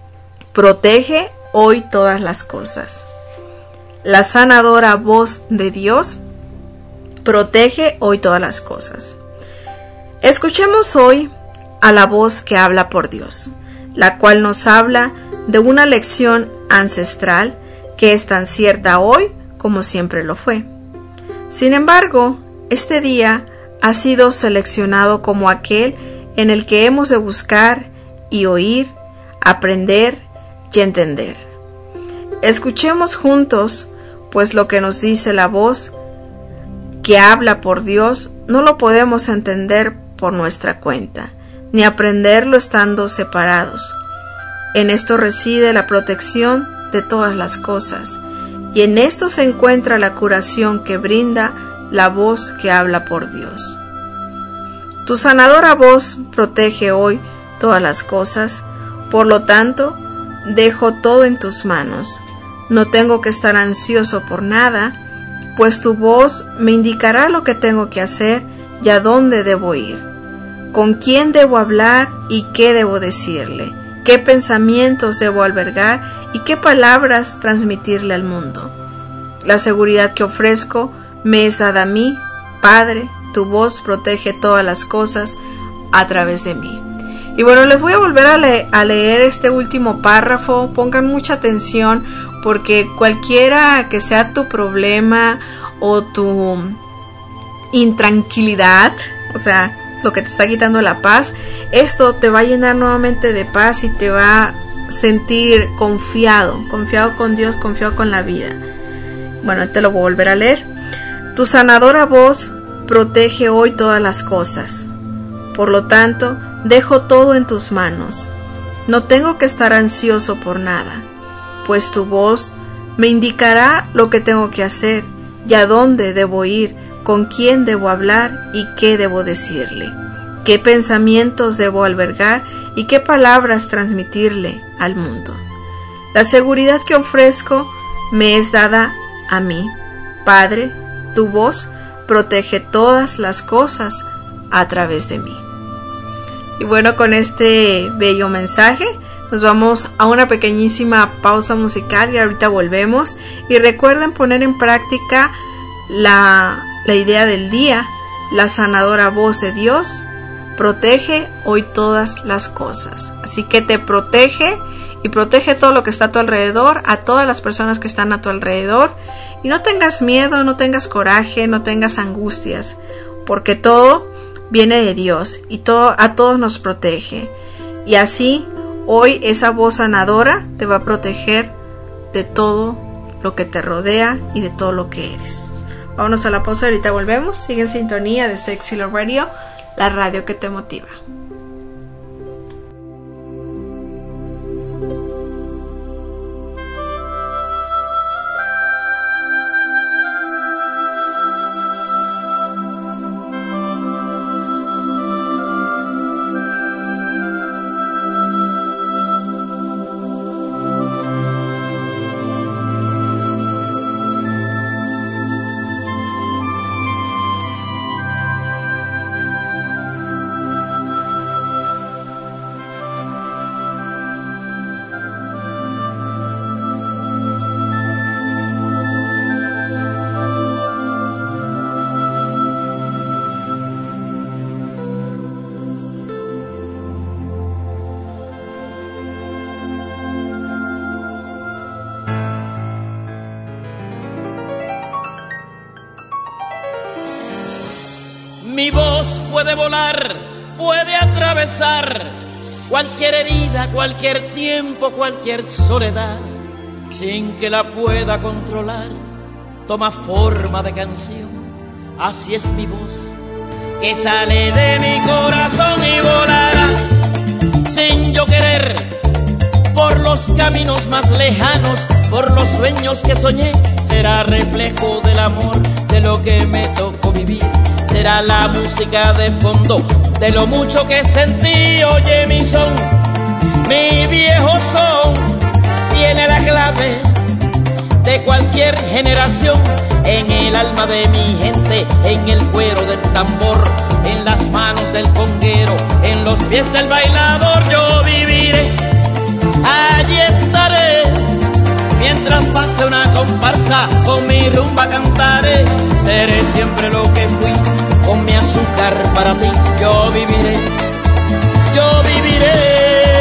protege hoy todas las cosas. La sanadora voz de Dios protege hoy todas las cosas. Escuchemos hoy a la voz que habla por Dios, la cual nos habla de una lección ancestral que es tan cierta hoy como siempre lo fue. Sin embargo, este día ha sido seleccionado como aquel en el que hemos de buscar y oír, aprender y entender. Escuchemos juntos, pues lo que nos dice la voz que habla por Dios no lo podemos entender por nuestra cuenta, ni aprenderlo estando separados. En esto reside la protección de todas las cosas, y en esto se encuentra la curación que brinda la voz que habla por Dios. Tu sanadora voz protege hoy todas las cosas, por lo tanto, dejo todo en tus manos. No tengo que estar ansioso por nada, pues tu voz me indicará lo que tengo que hacer y a dónde debo ir, con quién debo hablar y qué debo decirle, qué pensamientos debo albergar y qué palabras transmitirle al mundo. La seguridad que ofrezco me es dada a mí, Padre, tu voz protege todas las cosas a través de mí. Y bueno, les voy a volver a, le- a leer este último párrafo. Pongan mucha atención porque cualquiera que sea tu problema o tu intranquilidad, o sea, lo que te está quitando la paz, esto te va a llenar nuevamente de paz y te va a sentir confiado, confiado con Dios, confiado con la vida. Bueno, te lo voy a volver a leer. Tu sanadora voz protege hoy todas las cosas. Por lo tanto, dejo todo en tus manos. No tengo que estar ansioso por nada, pues tu voz me indicará lo que tengo que hacer y a dónde debo ir, con quién debo hablar y qué debo decirle, qué pensamientos debo albergar y qué palabras transmitirle al mundo. La seguridad que ofrezco me es dada a mí. Padre, tu voz protege todas las cosas a través de mí. Y bueno, con este bello mensaje nos vamos a una pequeñísima pausa musical y ahorita volvemos. Y recuerden poner en práctica la, la idea del día: la sanadora voz de Dios protege hoy todas las cosas. Así que te protege y protege todo lo que está a tu alrededor, a todas las personas que están a tu alrededor. Y no tengas miedo, no tengas coraje, no tengas angustias, porque todo viene de Dios y todo, a todos nos protege. Y así, hoy esa voz sanadora te va a proteger de todo lo que te rodea y de todo lo que eres. Vámonos a la pausa, ahorita volvemos. Sigue en sintonía de Sexy Love Radio, la radio que te motiva. Mi voz puede volar, puede atravesar cualquier herida, cualquier tiempo, cualquier soledad, sin que la pueda controlar. Toma forma de canción, así es mi voz, que sale de mi corazón y volará, sin yo querer, por los caminos más lejanos, por los sueños que soñé. Será reflejo del amor, de lo que me tocó vivir. Será la música de fondo, de lo mucho que sentí. Oye mi son, mi viejo son, tiene la clave de cualquier generación. En el alma de mi gente, en el cuero del tambor, en las manos del conguero, en los pies del bailador. Yo viviré, allí estaré, mientras pase una comparsa, con mi rumba cantaré. Seré siempre lo que fui, con mi azúcar para ti. Yo viviré, yo viviré.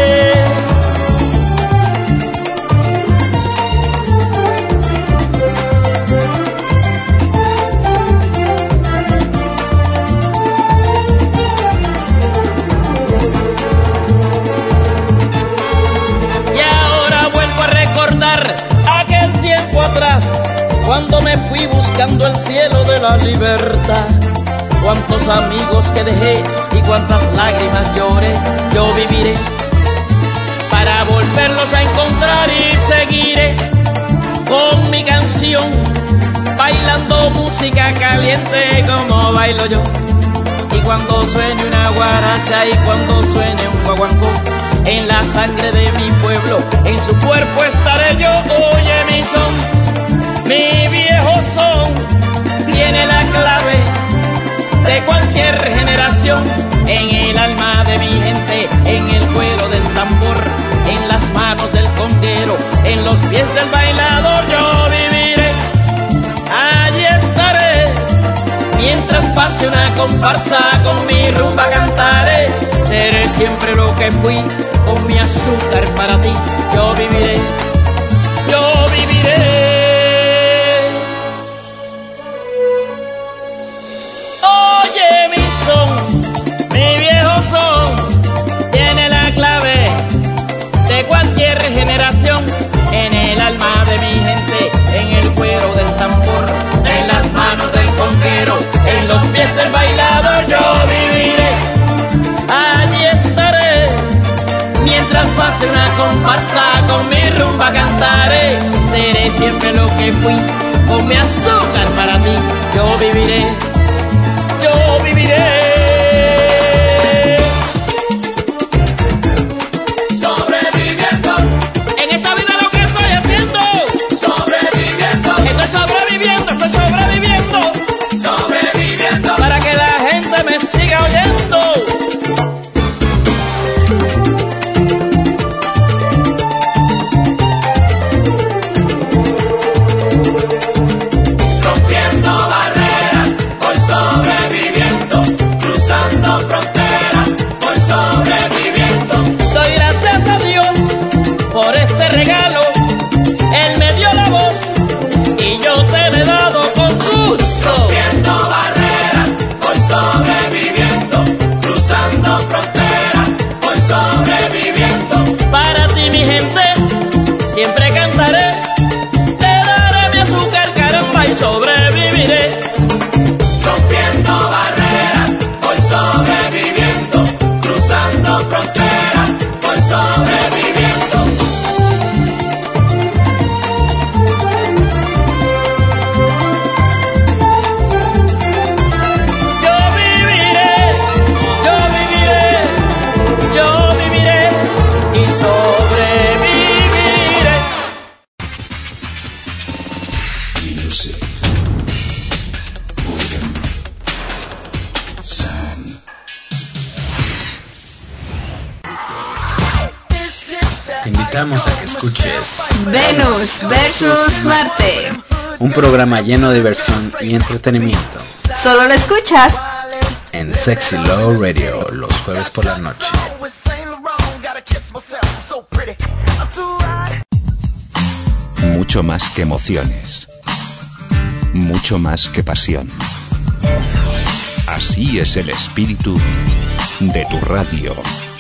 Atrás, cuando me fui buscando el cielo de la libertad, cuántos amigos que dejé y cuántas lágrimas lloré. Yo viviré para volverlos a encontrar y seguiré con mi canción, bailando música caliente como bailo yo. Y cuando sueñe una guaracha y cuando sueñe un guaguancó, en la sangre de mi pueblo, en su cuerpo estaré yo. Oye mi son, mi viejo son, tiene la clave de cualquier generación. En el alma de mi gente, en el cuero del tambor, en las manos del conguero, en los pies del bailador. Yo viviré, allí estaré, mientras pase una comparsa, con mi rumba cantaré. Seré siempre lo que fui, con mi azúcar para ti. Yo viviré, yo viviré. Oye mi son, mi viejo son, tiene la clave de cualquier generación. En el alma de mi gente, en el cuero del tambor, en las manos del conguero, en los pies del bailador. Yo viviré, allí estaré, mientras pase una comparsa, con mi rumba cantaré. Seré siempre lo que fui, con mi azúcar para ti. Yo viviré, yo viviré. Sobreviviendo, en esta vida lo que estoy haciendo. Sobreviviendo, estoy sobreviviendo, estoy sobreviviendo. Sobreviviendo, para que la gente me siga oyendo. Sobreviviré, rompiendo barreras, voy sobreviviendo, cruzando fronteras, voy sobreviviendo. Yo viviré, yo viviré, yo viviré y sobreviviré. Te invitamos a que escuches Venus versus Marte, un programa lleno de diversión y entretenimiento. Solo lo escuchas en Sexy Love Radio los jueves por la noche. Mucho más que emociones. Mucho más que pasión. Así es el espíritu de tu radio.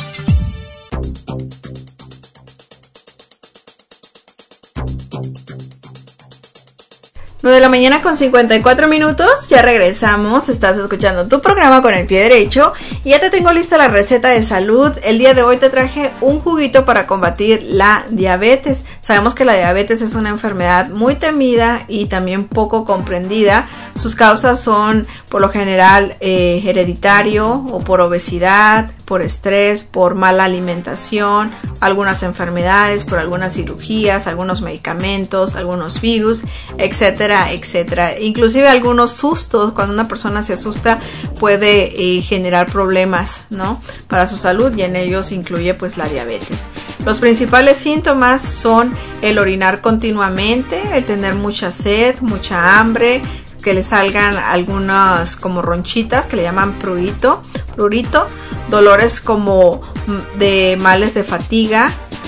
nueve de la mañana con cincuenta y cuatro minutos, ya regresamos, estás escuchando tu programa con el pie derecho y ya te tengo lista la receta de salud. El día de hoy te traje un juguito para combatir la diabetes. Sabemos que la diabetes es una enfermedad muy temida y también poco comprendida. Sus causas son por lo general eh, hereditario o por obesidad, por estrés, por mala alimentación, algunas enfermedades, por algunas cirugías, algunos medicamentos, algunos virus, etcétera, etcétera. Inclusive algunos sustos, cuando una persona se asusta puede eh, generar problemas, ¿no?, para su salud, y en ellos incluye pues la diabetes. Los principales síntomas son el orinar continuamente, el tener mucha sed, mucha hambre, que le salgan algunas como ronchitas que le llaman prurito, prurito, dolores como de males de fatiga,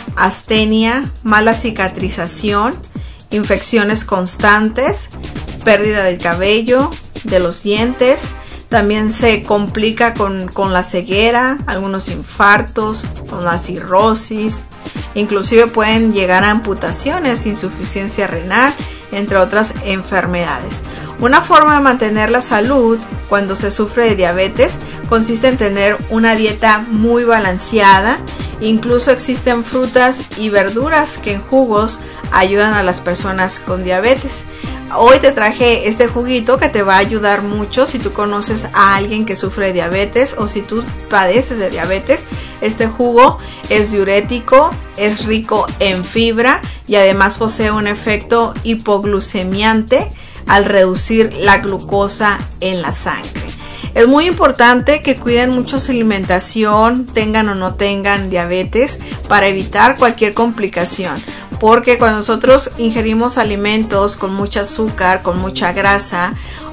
astenia, mala cicatrización, infecciones constantes, pérdida del cabello, de los dientes. También se complica con, con la ceguera, algunos infartos, con la cirrosis, inclusive pueden llegar a amputaciones, insuficiencia renal, entre otras enfermedades. Una forma de mantener la salud cuando se sufre de diabetes consiste en tener una dieta muy balanceada. Incluso existen frutas y verduras que en jugos ayudan a las personas con diabetes. Hoy te traje este juguito que te va a ayudar mucho si tú conoces a alguien que sufre de diabetes o si tú padeces de diabetes. Este jugo es diurético, es rico en fibra y además posee un efecto hipoglucemiante al reducir la glucosa en la sangre. Es muy importante que cuiden mucho su alimentación, tengan o no tengan diabetes, para evitar cualquier complicación. Porque cuando nosotros ingerimos alimentos con mucho azúcar, con mucha grasa,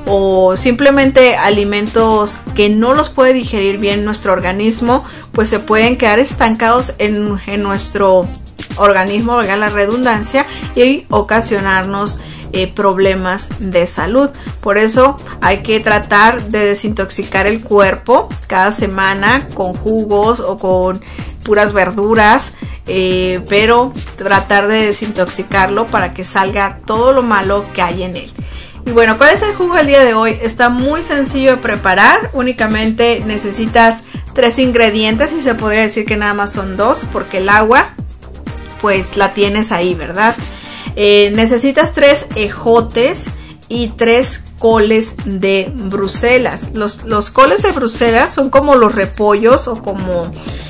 o simplemente alimentos que no los puede digerir bien nuestro organismo, pues se pueden quedar estancados en, en nuestro organismo, valga la redundancia, y ocasionarnos Eh, problemas de salud. Por eso hay que tratar de desintoxicar el cuerpo cada semana con jugos o con puras verduras, eh, pero tratar de desintoxicarlo para que salga todo lo malo que hay en él. Y bueno, ¿cuál es el jugo del día de hoy? Está muy sencillo de preparar, únicamente necesitas tres ingredientes y se podría decir que nada más son dos, porque el agua pues la tienes ahí, ¿verdad? Eh, necesitas tres ejotes y tres coles de Bruselas. Los, los coles de Bruselas son como los repollos o como,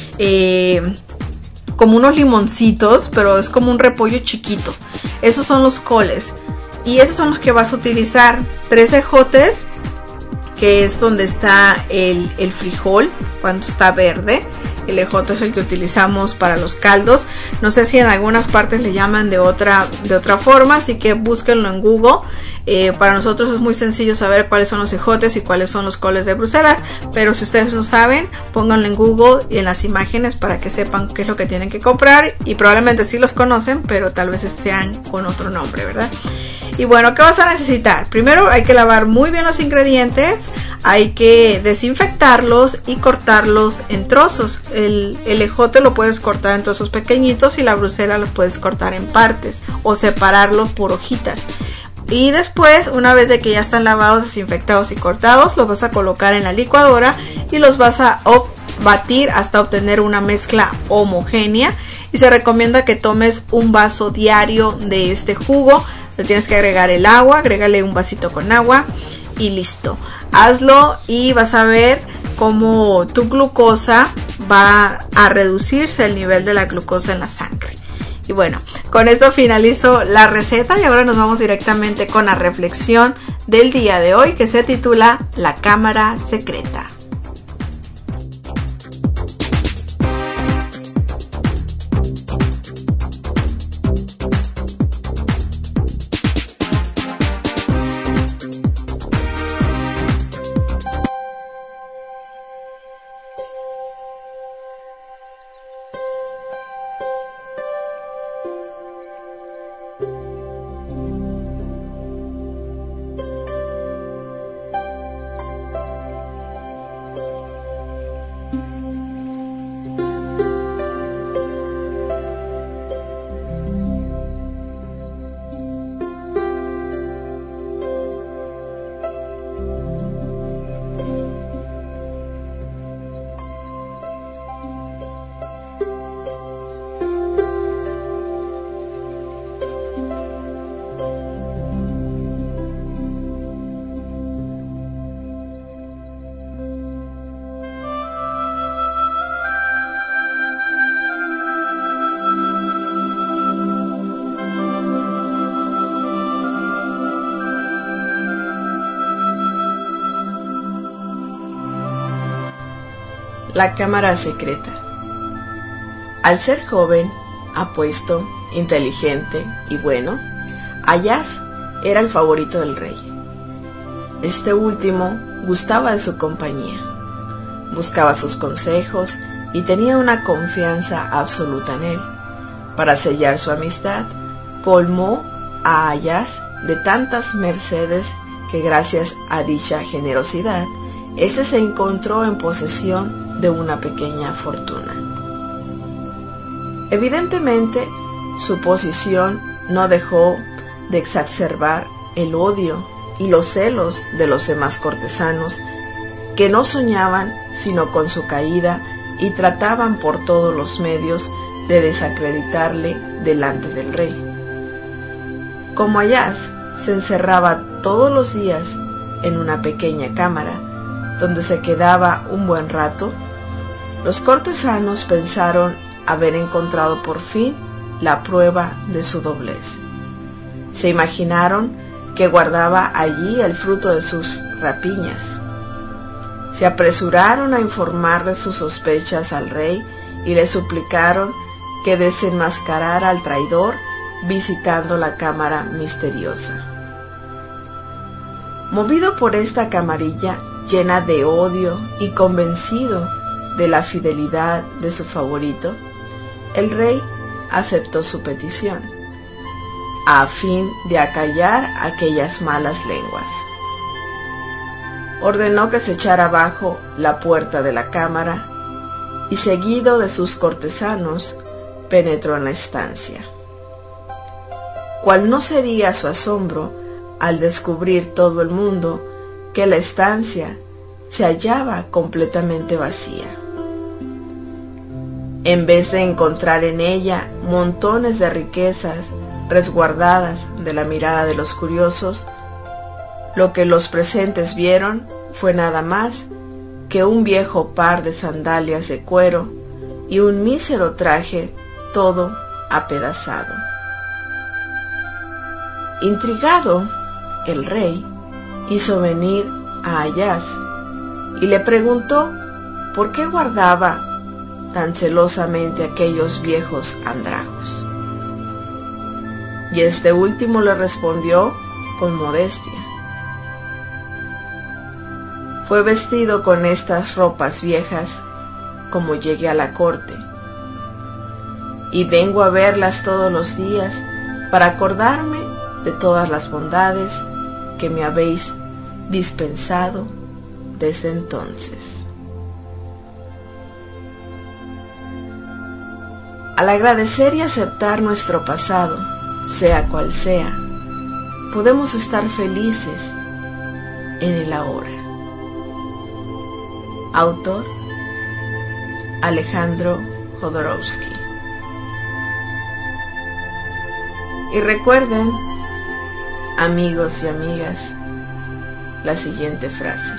eh, como unos limoncitos, pero es como un repollo chiquito. Esos son los coles y esos son los que vas a utilizar. Tres ejotes, que es donde está el, el frijol cuando está verde. El ejote es el que utilizamos para los caldos. No sé si en algunas partes le llaman de otra, de otra forma, así que búsquenlo en Google. Eh, para nosotros es muy sencillo saber cuáles son los ejotes y cuáles son los coles de Bruselas, pero si ustedes no saben, pónganlo en Google y en las imágenes para que sepan qué es lo que tienen que comprar, y probablemente sí los conocen, pero tal vez estén con otro nombre, ¿verdad? Y bueno, ¿qué vas a necesitar? Primero hay que lavar muy bien los ingredientes, hay que desinfectarlos y cortarlos en trozos. El, el ejote lo puedes cortar en trozos pequeñitos y la Bruselas lo puedes cortar en partes o separarlo por hojitas. Y después, una vez de que ya están lavados, desinfectados y cortados, los vas a colocar en la licuadora y los vas a batir hasta obtener una mezcla homogénea. Y se recomienda que tomes un vaso diario de este jugo. Le tienes que agregar el agua, agrégale un vasito con agua y listo. Hazlo y vas a ver cómo tu glucosa va a reducirse, el nivel de la glucosa en la sangre. Y bueno, con esto finalizo la receta y ahora nos vamos directamente con la reflexión del día de hoy, que se titula La Cámara Secreta. La cámara secreta. Al ser joven, apuesto, inteligente y bueno, Ayaz era el favorito del rey. Este último gustaba de su compañía, buscaba sus consejos y tenía una confianza absoluta en él. Para sellar su amistad, colmó a Ayaz de tantas mercedes que gracias a dicha generosidad, éste se encontró en posesión de una pequeña fortuna. Evidentemente, su posición no dejó de exacerbar el odio y los celos de los demás cortesanos, que no soñaban sino con su caída y trataban por todos los medios de desacreditarle delante del rey. Como Ayaz se encerraba todos los días en una pequeña cámara, donde se quedaba un buen rato, los cortesanos pensaron haber encontrado por fin la prueba de su doblez. Se imaginaron que guardaba allí el fruto de sus rapiñas. Se apresuraron a informar de sus sospechas al rey y le suplicaron que desenmascarara al traidor visitando la cámara misteriosa. Movido por esta camarilla llena de odio y convencido de la fidelidad de su favorito, el rey aceptó su petición, a fin de acallar aquellas malas lenguas. Ordenó que se echara abajo la puerta de la cámara y, seguido de sus cortesanos, penetró en la estancia. Cuál no sería su asombro al descubrir todo el mundo que la estancia se hallaba completamente vacía. En vez de encontrar en ella montones de riquezas resguardadas de la mirada de los curiosos, lo que los presentes vieron fue nada más que un viejo par de sandalias de cuero y un mísero traje todo apedazado. Intrigado, el rey hizo venir a Ayaz y le preguntó por qué guardaba tan celosamente aquellos viejos andrajos. Y este último le respondió con modestia: fue vestido con estas ropas viejas como llegué a la corte, y vengo a verlas todos los días para acordarme de todas las bondades que me habéis dispensado desde entonces. Al agradecer y aceptar nuestro pasado, sea cual sea, podemos estar felices en el ahora. Autor: Alejandro Jodorowsky. Y recuerden, amigos y amigas, la siguiente frase: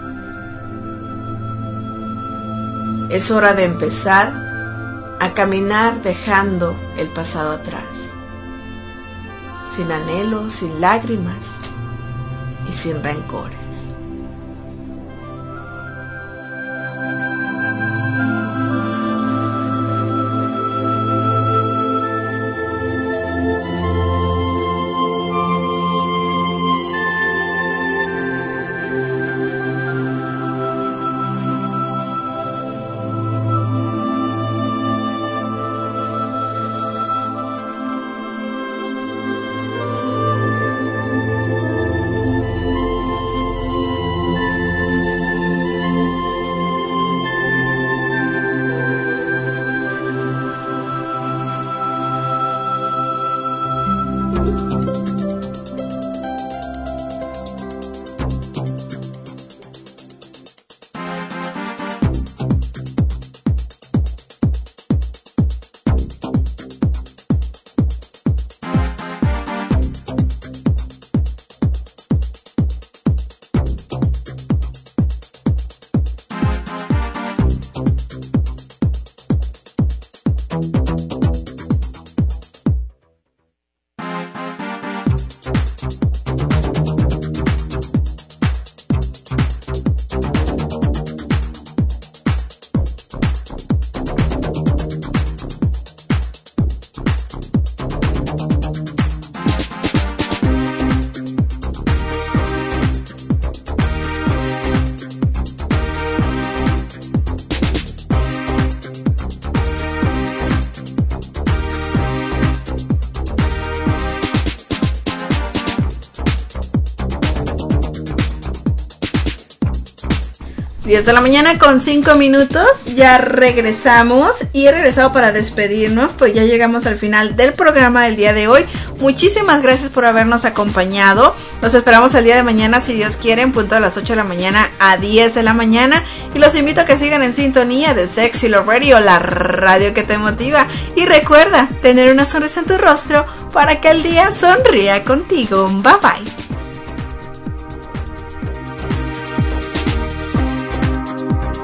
es hora de empezar a caminar dejando el pasado atrás, sin anhelos, sin lágrimas y sin rencores. diez de la mañana con cinco minutos, ya regresamos y he regresado para despedirnos, pues ya llegamos al final del programa del día de hoy. Muchísimas gracias por habernos acompañado, los esperamos el día de mañana si Dios quiere, en punto a las ocho de la mañana a diez de la mañana, y los invito a que sigan en sintonía de Sexy Love Radio, la radio que te motiva, y recuerda tener una sonrisa en tu rostro para que el día sonría contigo. Bye bye.